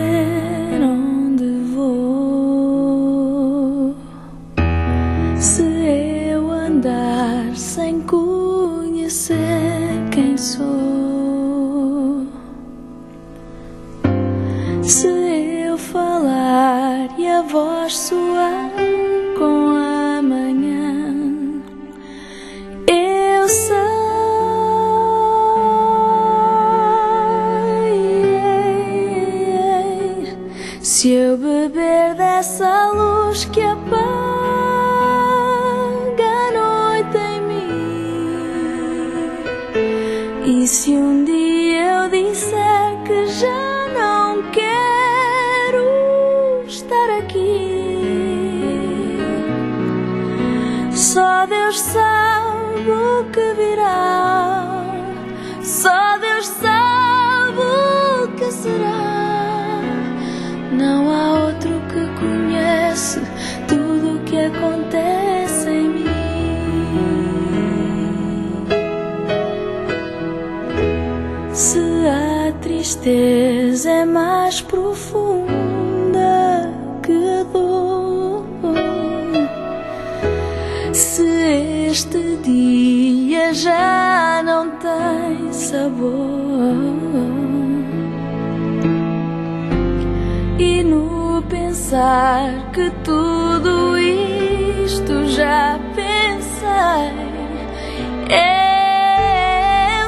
saber onde vou. Se eu andar sem conhecer quem sou. Se eu falar e a voz soar com a manhã, eu sei. Se eu beber dessa luz que apaga a noite em mim, e se um dia eu disser que já não quero estar aqui, só Deus sabe o que virá, só Deus sabe o que será. Não há outro que conhece tudo o que acontece em mim. Se a tristeza é mais profunda que a dor, se este dia já não tem sabor, e no pensar que tudo isto já pensei, eu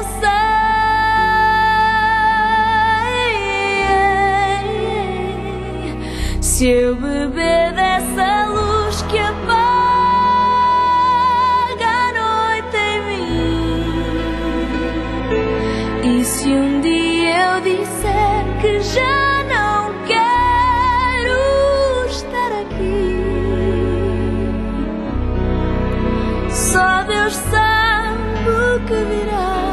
sei. Se eu beber dessa luz que apaga a noite em mim, e se um dia eu disser que já só Deus sabe o que virá,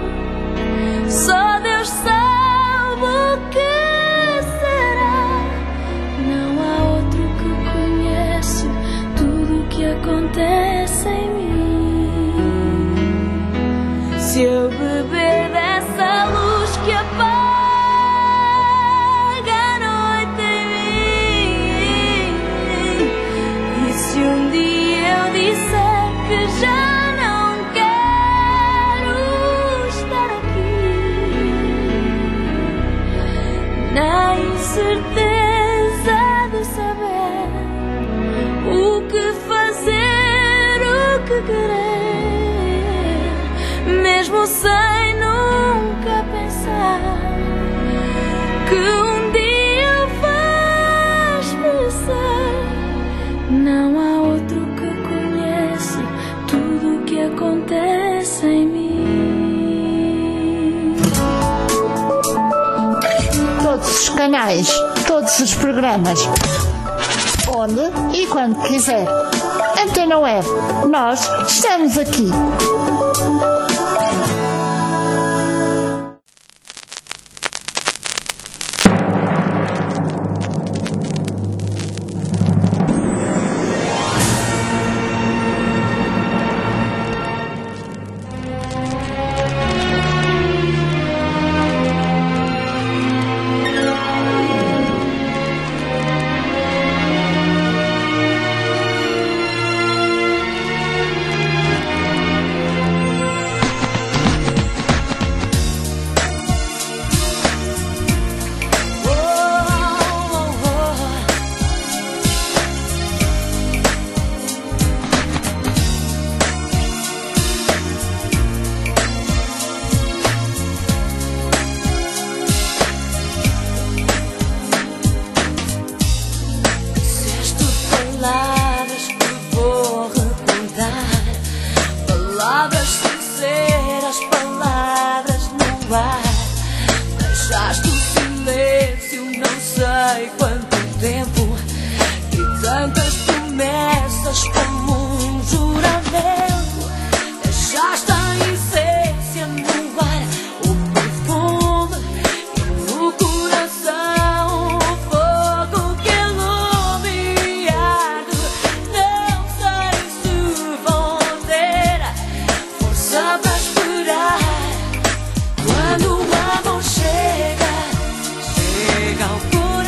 só Deus sabe o que será. Não há outro que conhece tudo o que acontece em mim. Se eu beber dessa luz que apaga a noite em mim, e se um dia eu disser que já não quero estar aqui, na incerteza de saber o que fazer, o que querer, mesmo sem nunca pensar que um dia eu faz merecer. Não há outro que conhece tudo o que acontece em mim. Todos os canais, todos os programas, onde e quando quiser. Antena Web, nós estamos aqui. Quando o amor chega, chega ao coração.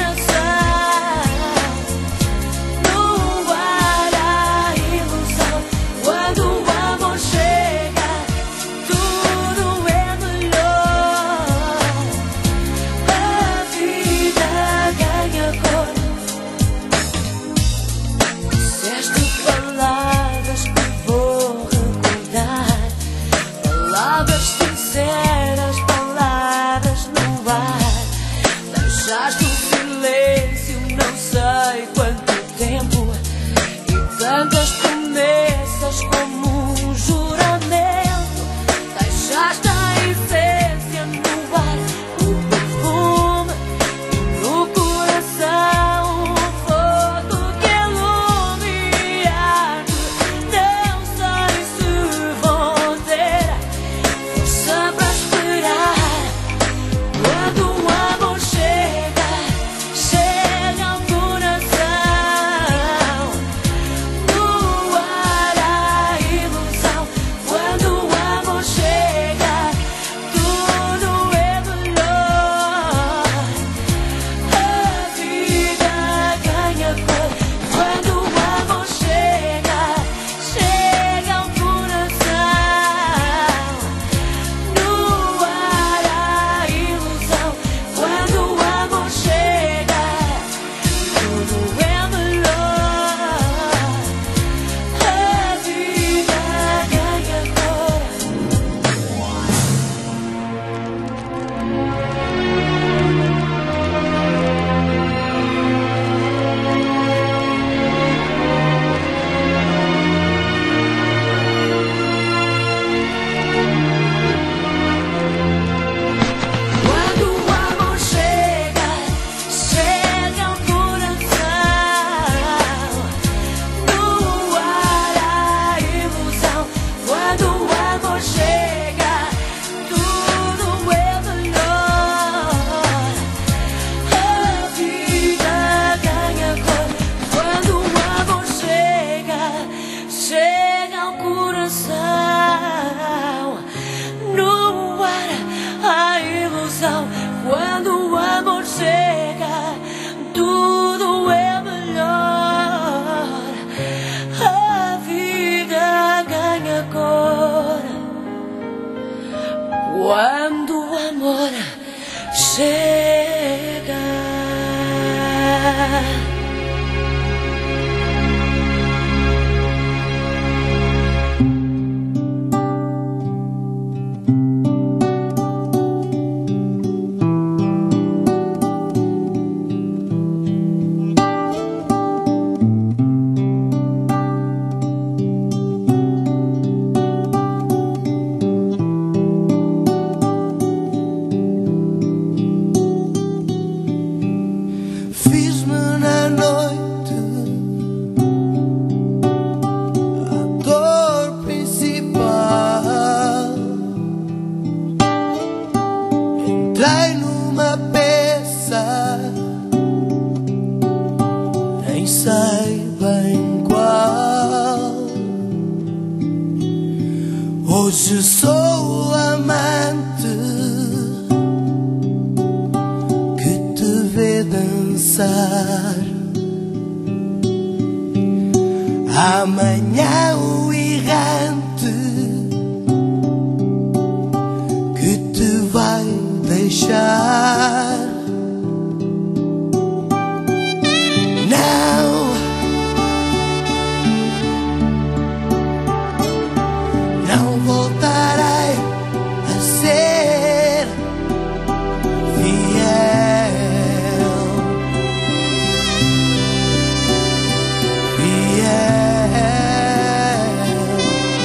tudo é melhor. A vida ganha cor quando o amor chega. Hoje sou o amante que te vê dançar. Amanhã o errante que te vai deixar. Não, não voltarei a ser fiel, fiel.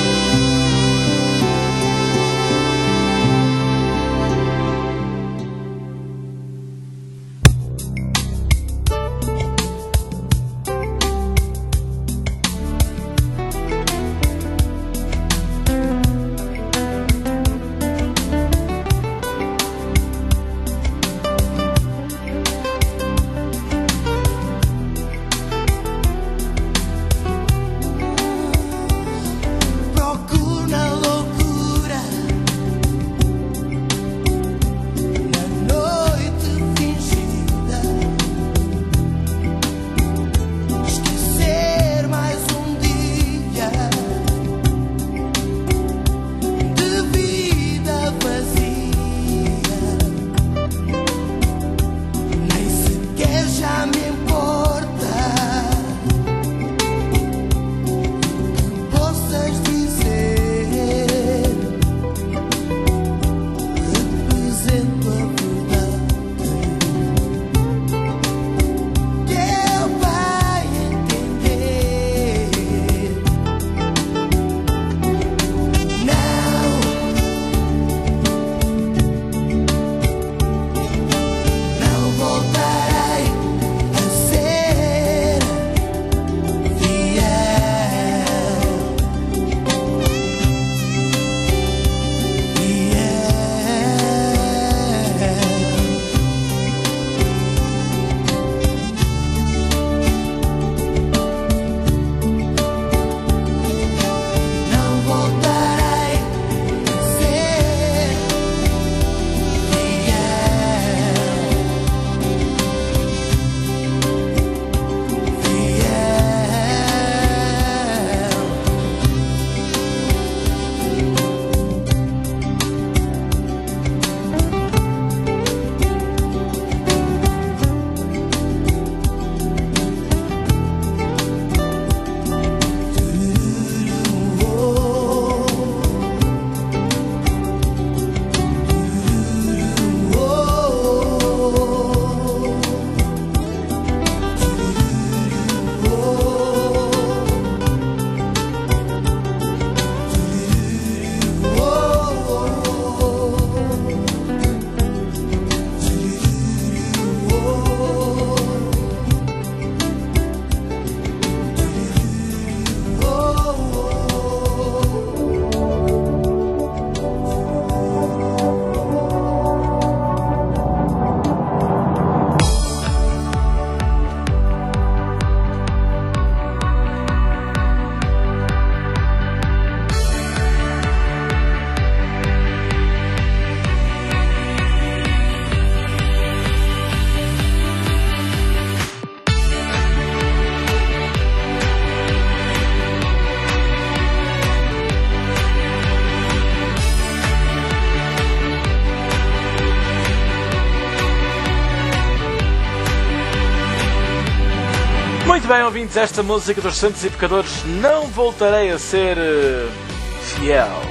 Muito bem, ouvintes, esta música dos Santos e Pecadores, Não Voltarei a Ser uh, Fiel.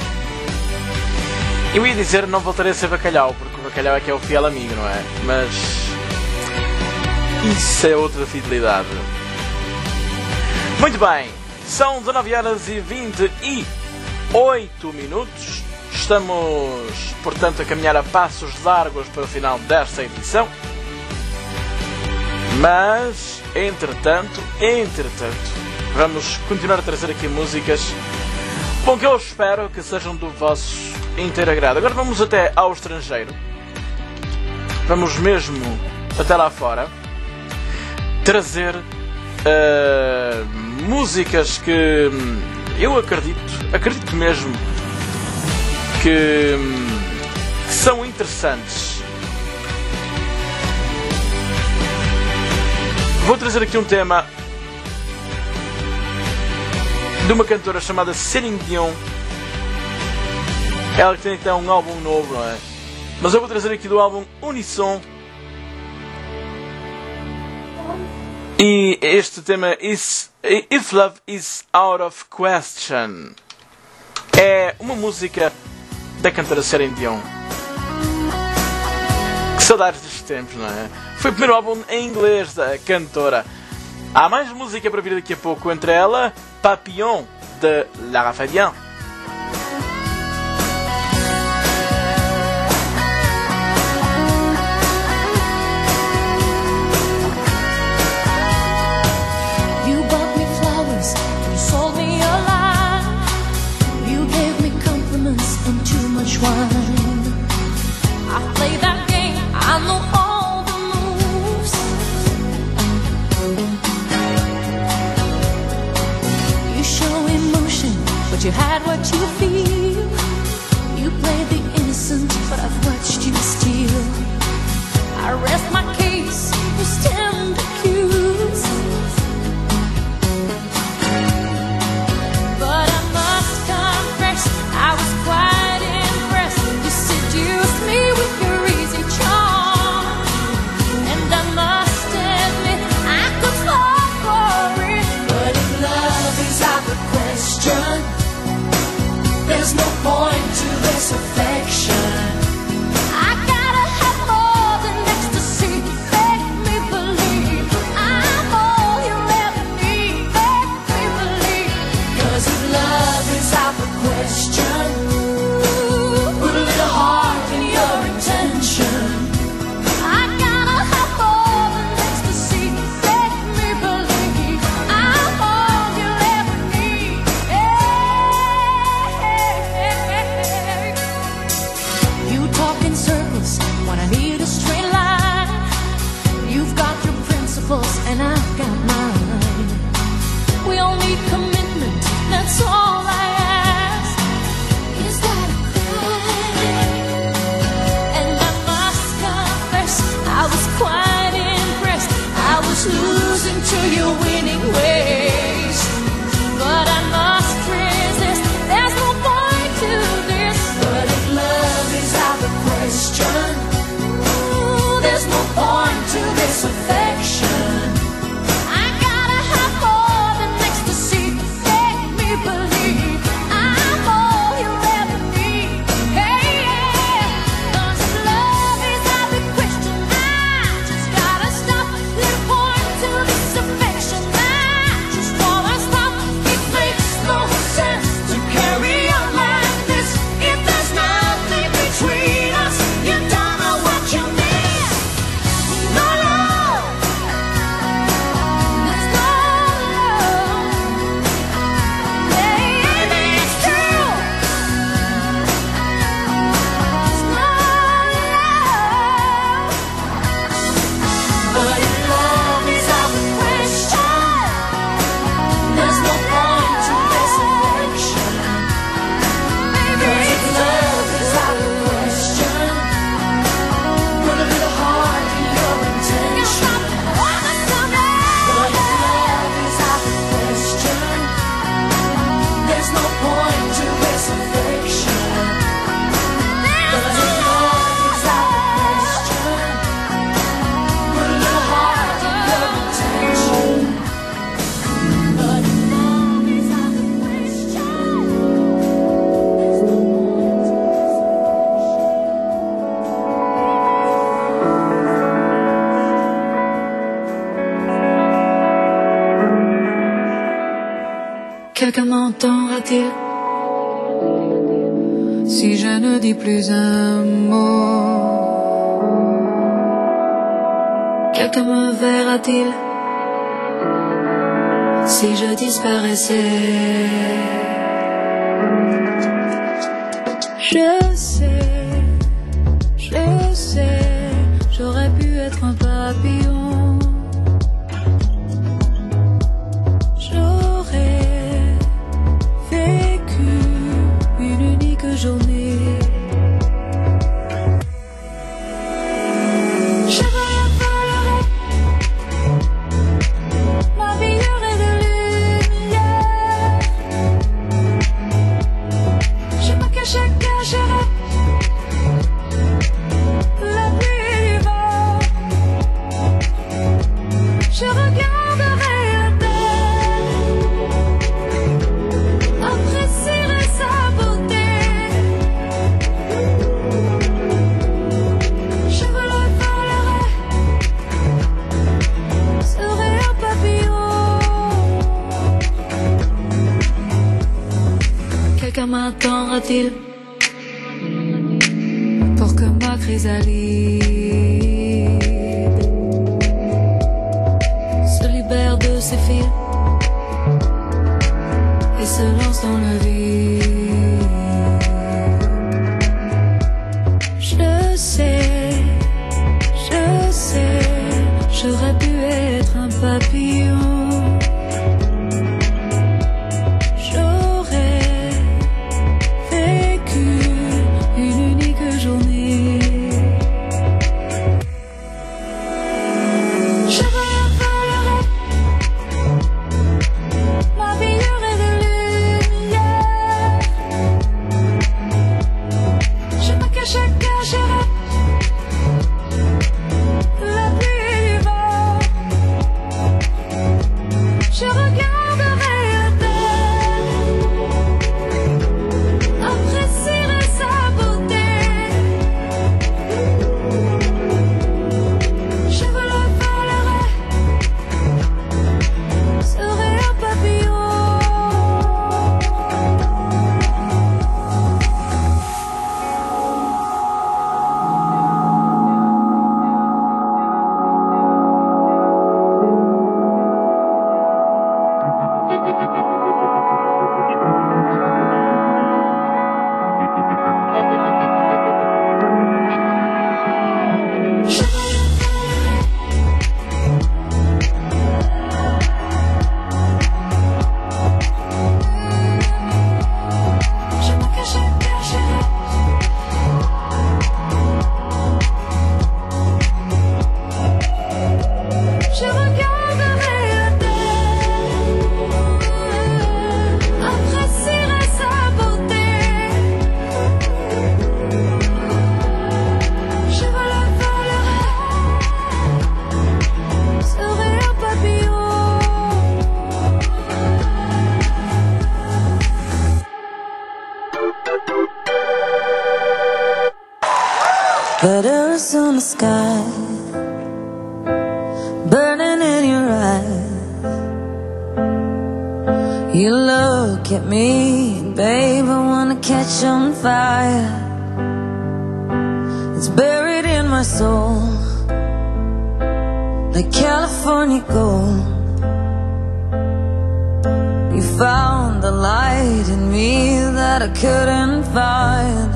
Eu ia dizer não voltarei a ser bacalhau, porque o bacalhau é que é o fiel amigo, não é? Mas isso é outra fidelidade. Muito bem, são dezanove horas e vinte e oito minutos. Estamos, portanto, a caminhar a passos largos para o final desta edição. Mas, entretanto, entretanto, vamos continuar a trazer aqui músicas, bom, que eu espero que sejam do vosso inteiro agrado. Agora vamos até ao estrangeiro. Vamos mesmo até lá fora trazer uh, músicas que eu acredito, acredito mesmo que, que são interessantes. Vou trazer aqui um tema de uma cantora chamada Céline Dion. Ela tem até um álbum novo, não é? Mas eu vou trazer aqui do álbum Unisson. E este tema is If Love Is Out of Question. É uma música da cantora Céline Dion. Que saudades destes tempos, não é? Foi o primeiro álbum em inglês da cantora. Há mais música para vir daqui a pouco, entre ela Papillon, de Lara Fabian. You bought me flowers, you sold me your life. You gave me compliments and too much wine. I play that game, I know all the moves. You show emotion, but you hide what you feel. You played the innocent, but I've watched you steal. I rest my case, you stand accused. But I must confess, I was quite impressed. You seduced me with your easy charm, and I must admit I could fall for it. But if love is out the question, there's no point to this affection. I gotta have more than ecstasy. Make me believe I'm all you'll ever need. Make me believe. 'Cause if love is out the question, put a little heart in your intention. I gotta have more than ecstasy. Make me believe I'm all you'll ever need. Hey. You talk in circles when I need a straight line. You've got your principles and I've got mine. We all need commitment, that's all I ask. Is that a crime? And I must confess, I was quite impressed. I was losing to your winning ways. But I must resist, there's no point to this. But if love is out the question, ooh, there's no point to this affection. I gotta have more than ecstasy. Make me believe I'm all you'll ever need. Hey, yeah. 'Cause if love is out the question, I just gotta stop. Little point to this affection. I just Quelqu'un m'entendra-t-il si je ne dis plus un mot? Quelqu'un me verra-t-il si je disparaissais? Je sais, je sais, j'aurais pu être un papillon. J'aurais vécu une unique journée. Je volerai, m'habillerai de lumière. Je me cacherai, cacherai la pluie du vent. Je regarderai la terre, apprécierai sa beauté. Je volerai, serai un papillon. Quelqu'un m'attendra-t-il pour que ma chrysalide se libère de ses fils et se lance dans le vide? Je sais, je sais, j'aurais pu être un papillon. J'aurais vécu une unique journée. Je volerai, m'habillerai de lumière. Je me cacherai, cacherai la pluie du vent. Je regarderai la terre, apprécierai sa beauté. Je volerai, serai un papillon. Je me cacherai, cacherai je regarderai la terre, apprécierai sa beauté. Je volerai, serai un papillon. Letters on the sky, burning in your eyes. You look at me, babe, I wanna catch on fire. It's buried in my soul, like California gold. You found the light in me that I couldn't find.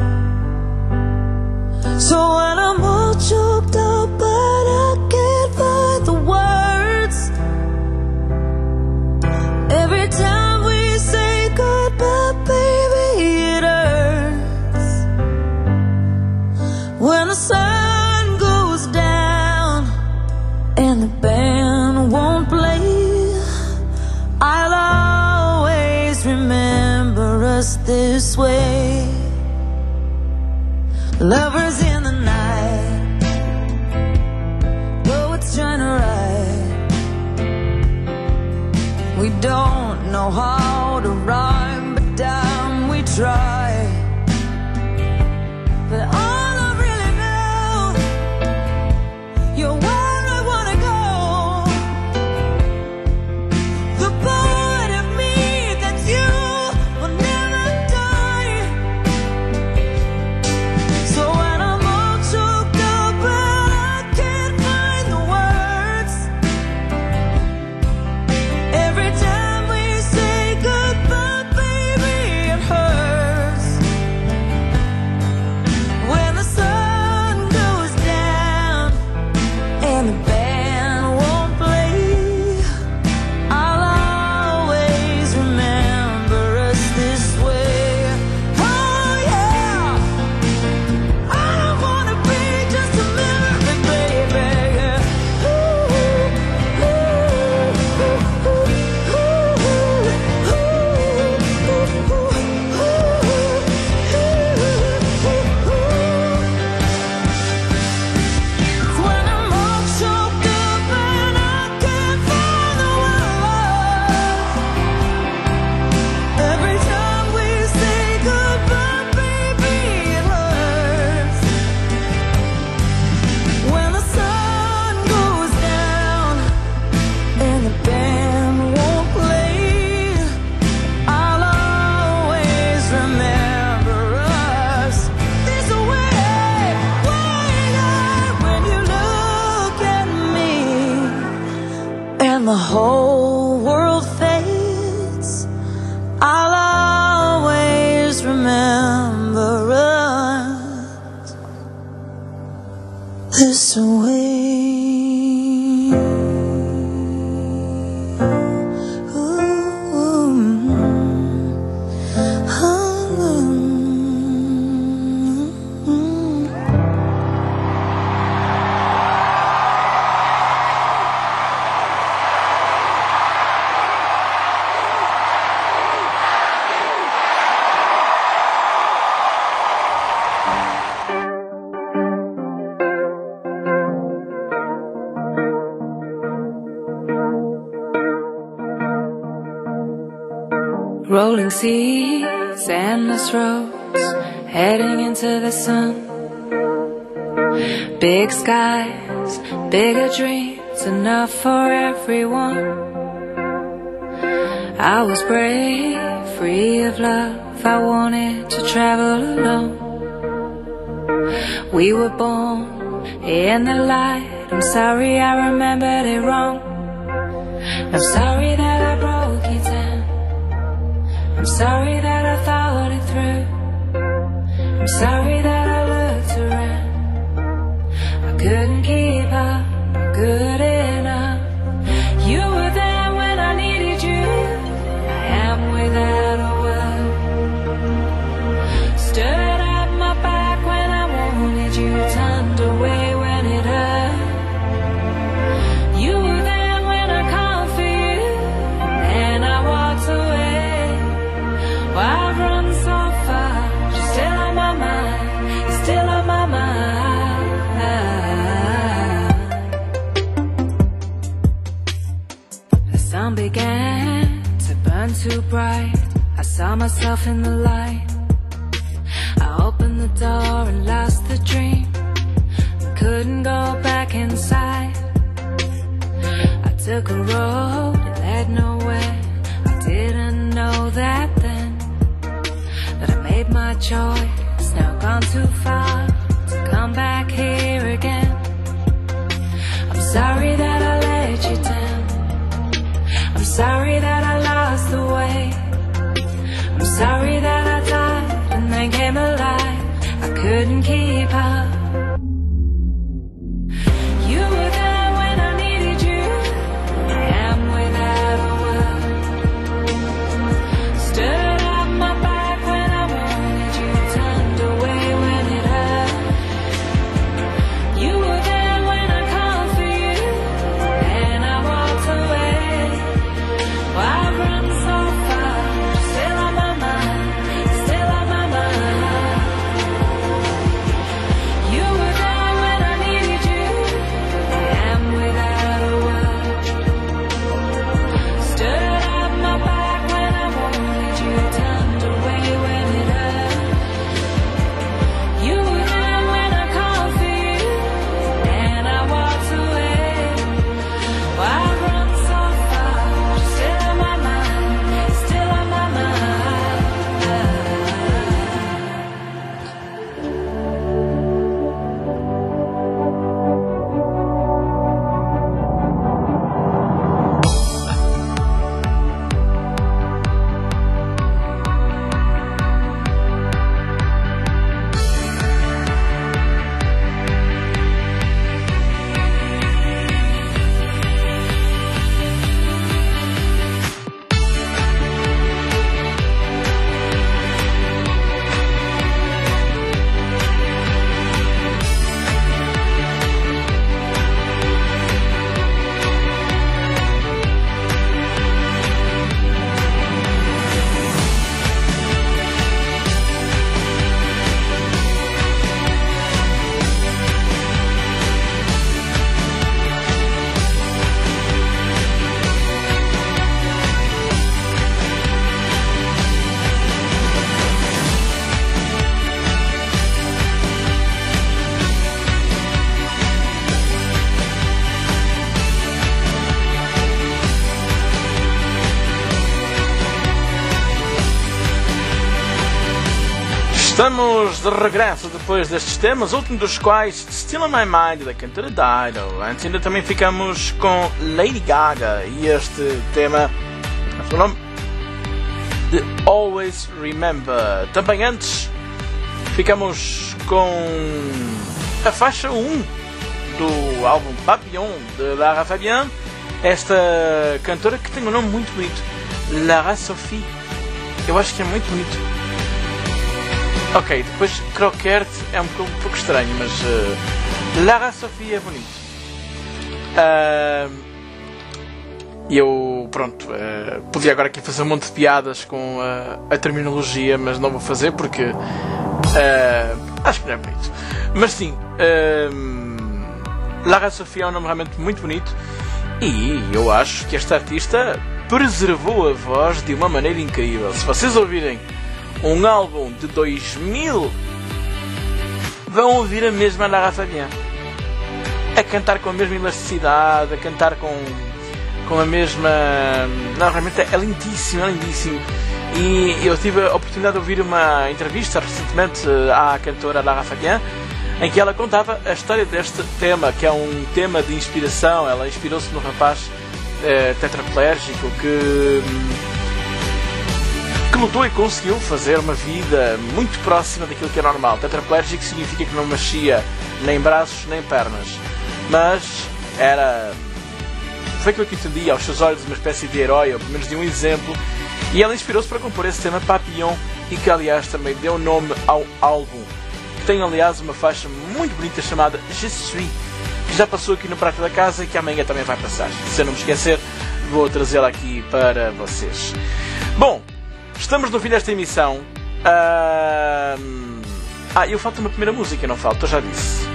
So when I'm all choked up but I can't find the words, every time we say goodbye, baby, it hurts. When the sun goes down and the band won't play, I'll always remember us this way. Lovers in the night, poets trying to write. We don't know how to rhyme, but damn, we try. But all I really know, you're where I wanna go. The part of me and the whole world fades, I'll always remember us this way. Rolling seas, endless roads, heading into the sun. Big skies, bigger dreams, enough for everyone. I was brave, free of love, I wanted to travel alone. We were born in the light, I'm sorry I remembered it wrong. I'm sorry that I broke you down, I'm sorry that I thought it through, I'm sorry that I looked around, I couldn't keep up, good enough. You were there when I needed you, I am without a word. Stood at my back when I wanted you, turned away when it hurt. You were there when I called for you, and I walked away. I've run so far, you're still on my mind, you're still on my mind. The sun began to burn too bright, I saw myself in the light. I opened the door and lost the dream, couldn't go back inside. I took a road that led nowhere, I didn't know that then. But I made my choice, now gone too far to come back here again. I'm sorry that I let you down, I'm sorry that I lost the way, I'm sorry that I died and then came alive, I couldn't keep up. You were there when I needed you, I am without a word. Stood at my back when I wanted you, turned away when it hurt. You were there when I called for you, Estamos de regresso depois destes temas, último dos quais Still on My Mind, da cantora Dido. Antes ainda também ficamos com Lady Gaga e este tema, o nome de Always Remember. Também antes ficamos com a faixa um do álbum Papillon de Lara Fabian, esta cantora que tem um nome muito bonito, Lara Sophie. Eu acho que é muito bonito. Ok, depois Croquette é um pouco, um pouco estranho, mas uh, Lara Sophie é bonito. Uh, eu, pronto, uh, podia agora aqui fazer um monte de piadas com uh, a terminologia, mas não vou fazer porque uh, acho que não é bonito. Mas sim, uh, Lara Sophie é um nome realmente muito bonito e eu acho que esta artista preservou a voz de uma maneira incrível. Se vocês ouvirem um álbum de dois mil, vão ouvir a mesma Lara Fabian a cantar com a mesma elasticidade, a cantar com, com a mesma... Não, realmente é lindíssimo, é lindíssimo. E eu tive a oportunidade de ouvir uma entrevista recentemente à cantora Lara Fabian, em que ela contava a história deste tema, que é um tema de inspiração. Ela inspirou-se num rapaz eh, tetraplégico que... que lutou e conseguiu fazer uma vida muito próxima daquilo que é normal. Tetraplégico significa que não mexia nem braços nem pernas, mas era, foi aquilo que entendia aos seus olhos, uma espécie de herói, ou pelo menos de um exemplo, e ela inspirou-se para compor esse tema Papillon, e que aliás também deu nome ao álbum, que tem aliás uma faixa muito bonita chamada Je suis, que já passou aqui no Prato da Casa e que amanhã também vai passar. Se eu não me esquecer, vou trazê-la aqui para vocês. Bom, estamos no fim desta emissão. Uh... Ah, eu falto uma primeira música, não falto, eu já disse.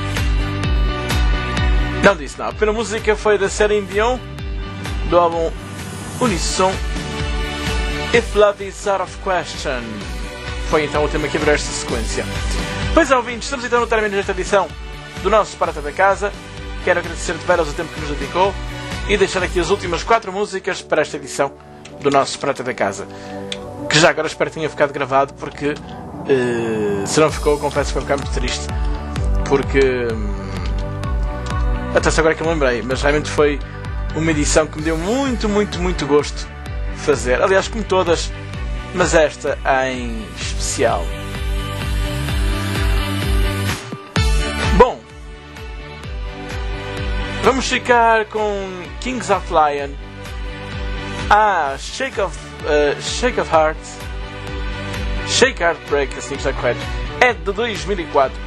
Não disse, não. A primeira música foi da Céline Dion, do álbum Unisson, If Love Is Out of Question. Foi então o tema que abriu esta sequência. Pois é, ouvintes, estamos então no término desta edição do nosso Prata da Casa. Quero agradecer de veras o tempo que nos dedicou e deixar aqui as últimas quatro músicas para esta edição do nosso Prata da Casa, que já agora espero que tenha ficado gravado, porque uh, se não ficou, confesso que vai ficar muito triste, porque um, até se agora que eu me lembrei, mas realmente foi uma edição que me deu muito, muito, muito gosto fazer, aliás como todas, mas esta em especial. Bom, vamos ficar com Kings of Lion. Ah, Shake of, uh, Shake of Heart, Shake Heartbreak, assim que está correto, é de dois mil e quatro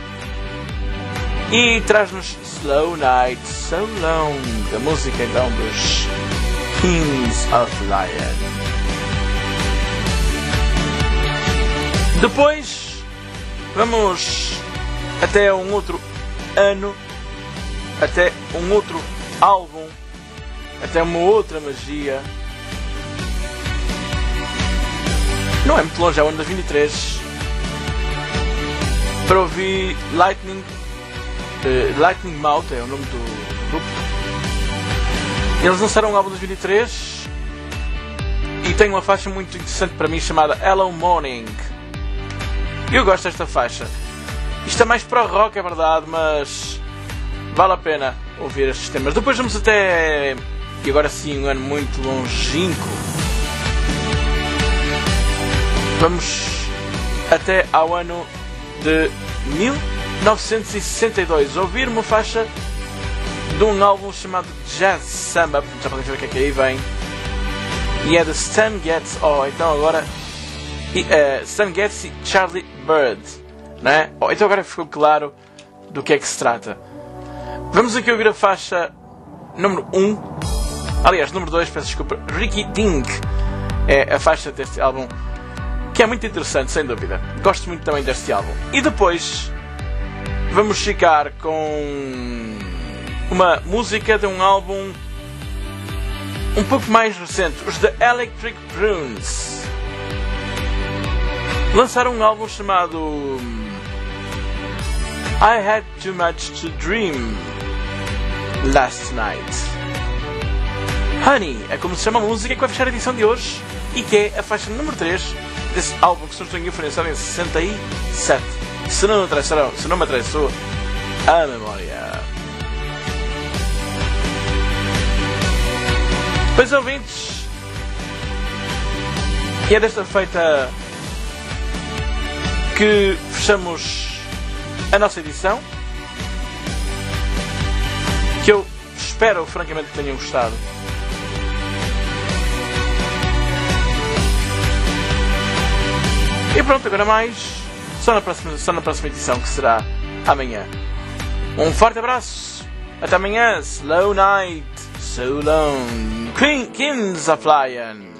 e traz-nos Slow Night, So Long, a música então dos Kings of Lion. Depois vamos até um outro ano, até um outro álbum, até uma outra magia. Não é muito longe, é o ano dois mil e três, para ouvir Lightning, uh, Lightning Mouth é o nome do, do grupo. Eles lançaram um álbum em dois mil e três e tem uma faixa muito interessante para mim chamada Hello Morning. Eu gosto desta faixa. Isto é mais para o rock, é verdade, mas vale a pena ouvir estes temas. Depois vamos até, e agora sim, um ano muito longínquo. Vamos até ao ano de mil novecentos e sessenta e dois, ouvir uma faixa de um álbum chamado Jazz Samba, já podem ver o que é que aí vem, e é de Stan Getz, oh, então agora, e, uh, Stan Getz e Charlie Bird, não é? Oh, então agora ficou claro do que é que se trata. Vamos aqui ouvir a faixa número um, aliás, número dois, peço desculpa, Ricky Ding, é a faixa deste álbum, que é muito interessante, sem dúvida. Gosto muito também deste álbum. E depois vamos ficar com uma música de um álbum um pouco mais recente, os The Electric Prunes. Lançaram um álbum chamado I Had Too Much to Dream Last Night. Honey é como se chama a música que vai fechar a edição de hoje e que é a faixa número três desse álbum que, se não estou em foi lançado em sessenta e sete. Se não me atraiçou, se não me atraiçou a memória. Pois, ouvintes, e é desta feita que fechamos a nossa edição, que eu espero francamente que tenham gostado. E pronto, agora mais só na próxima, só na próxima edição, que será amanhã. Um forte abraço, até amanhã. Slow night, so long, Queen, Kings of Lion.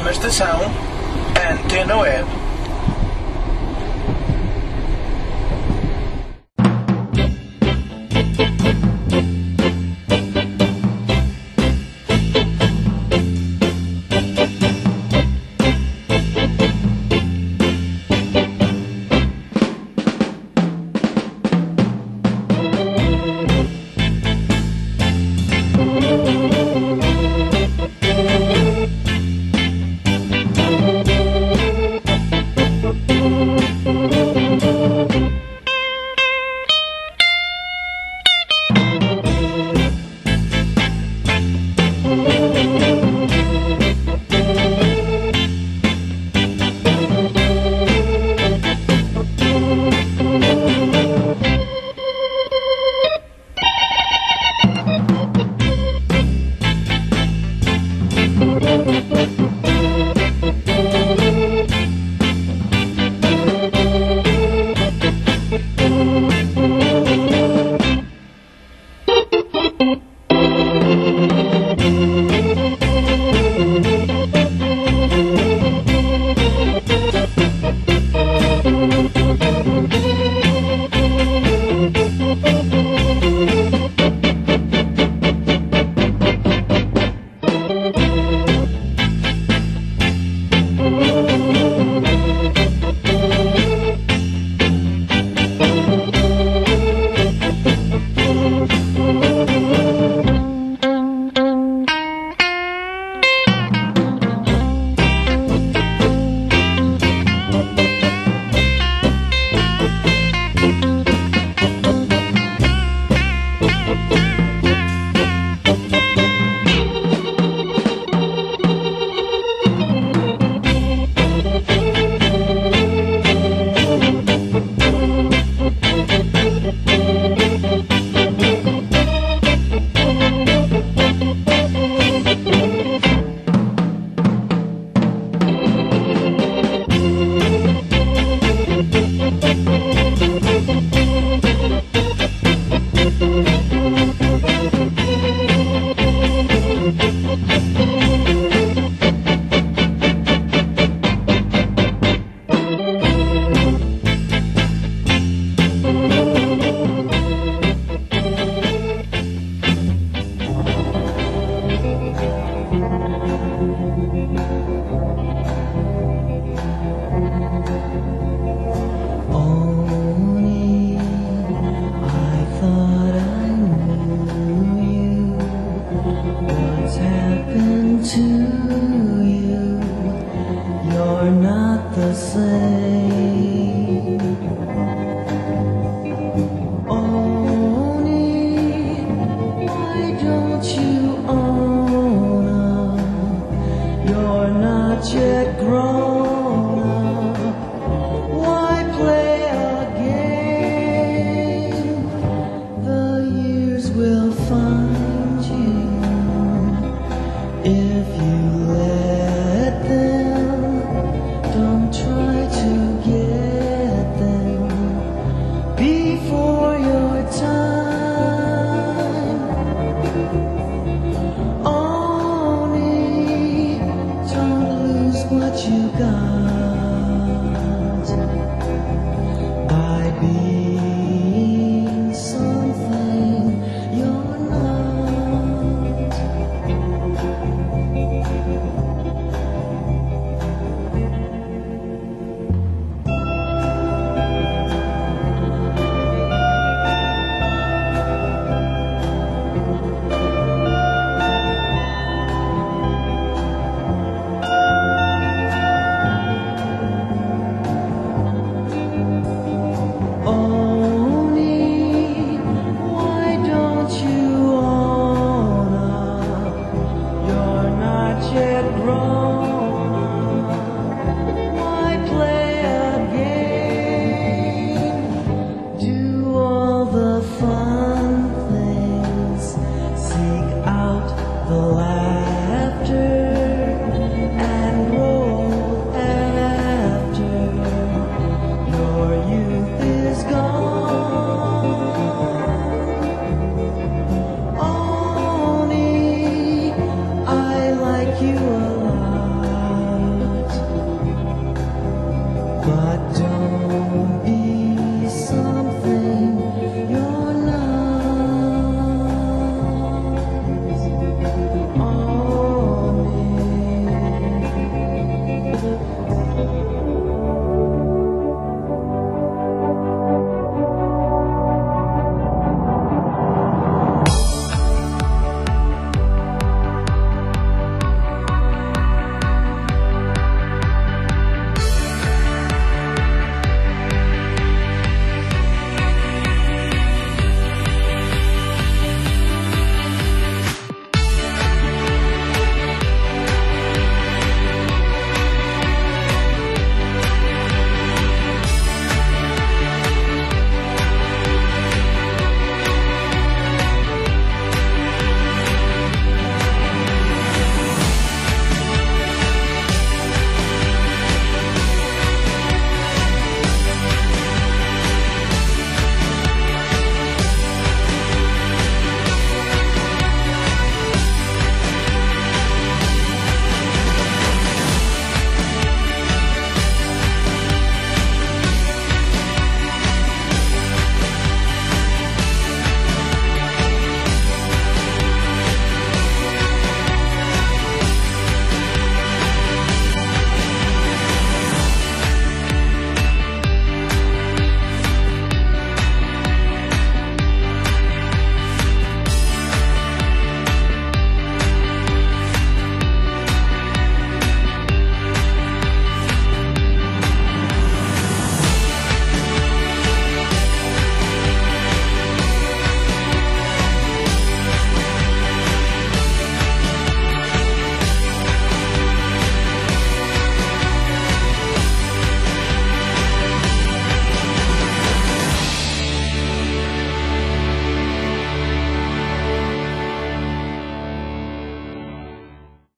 Próxima estação, Antena Web.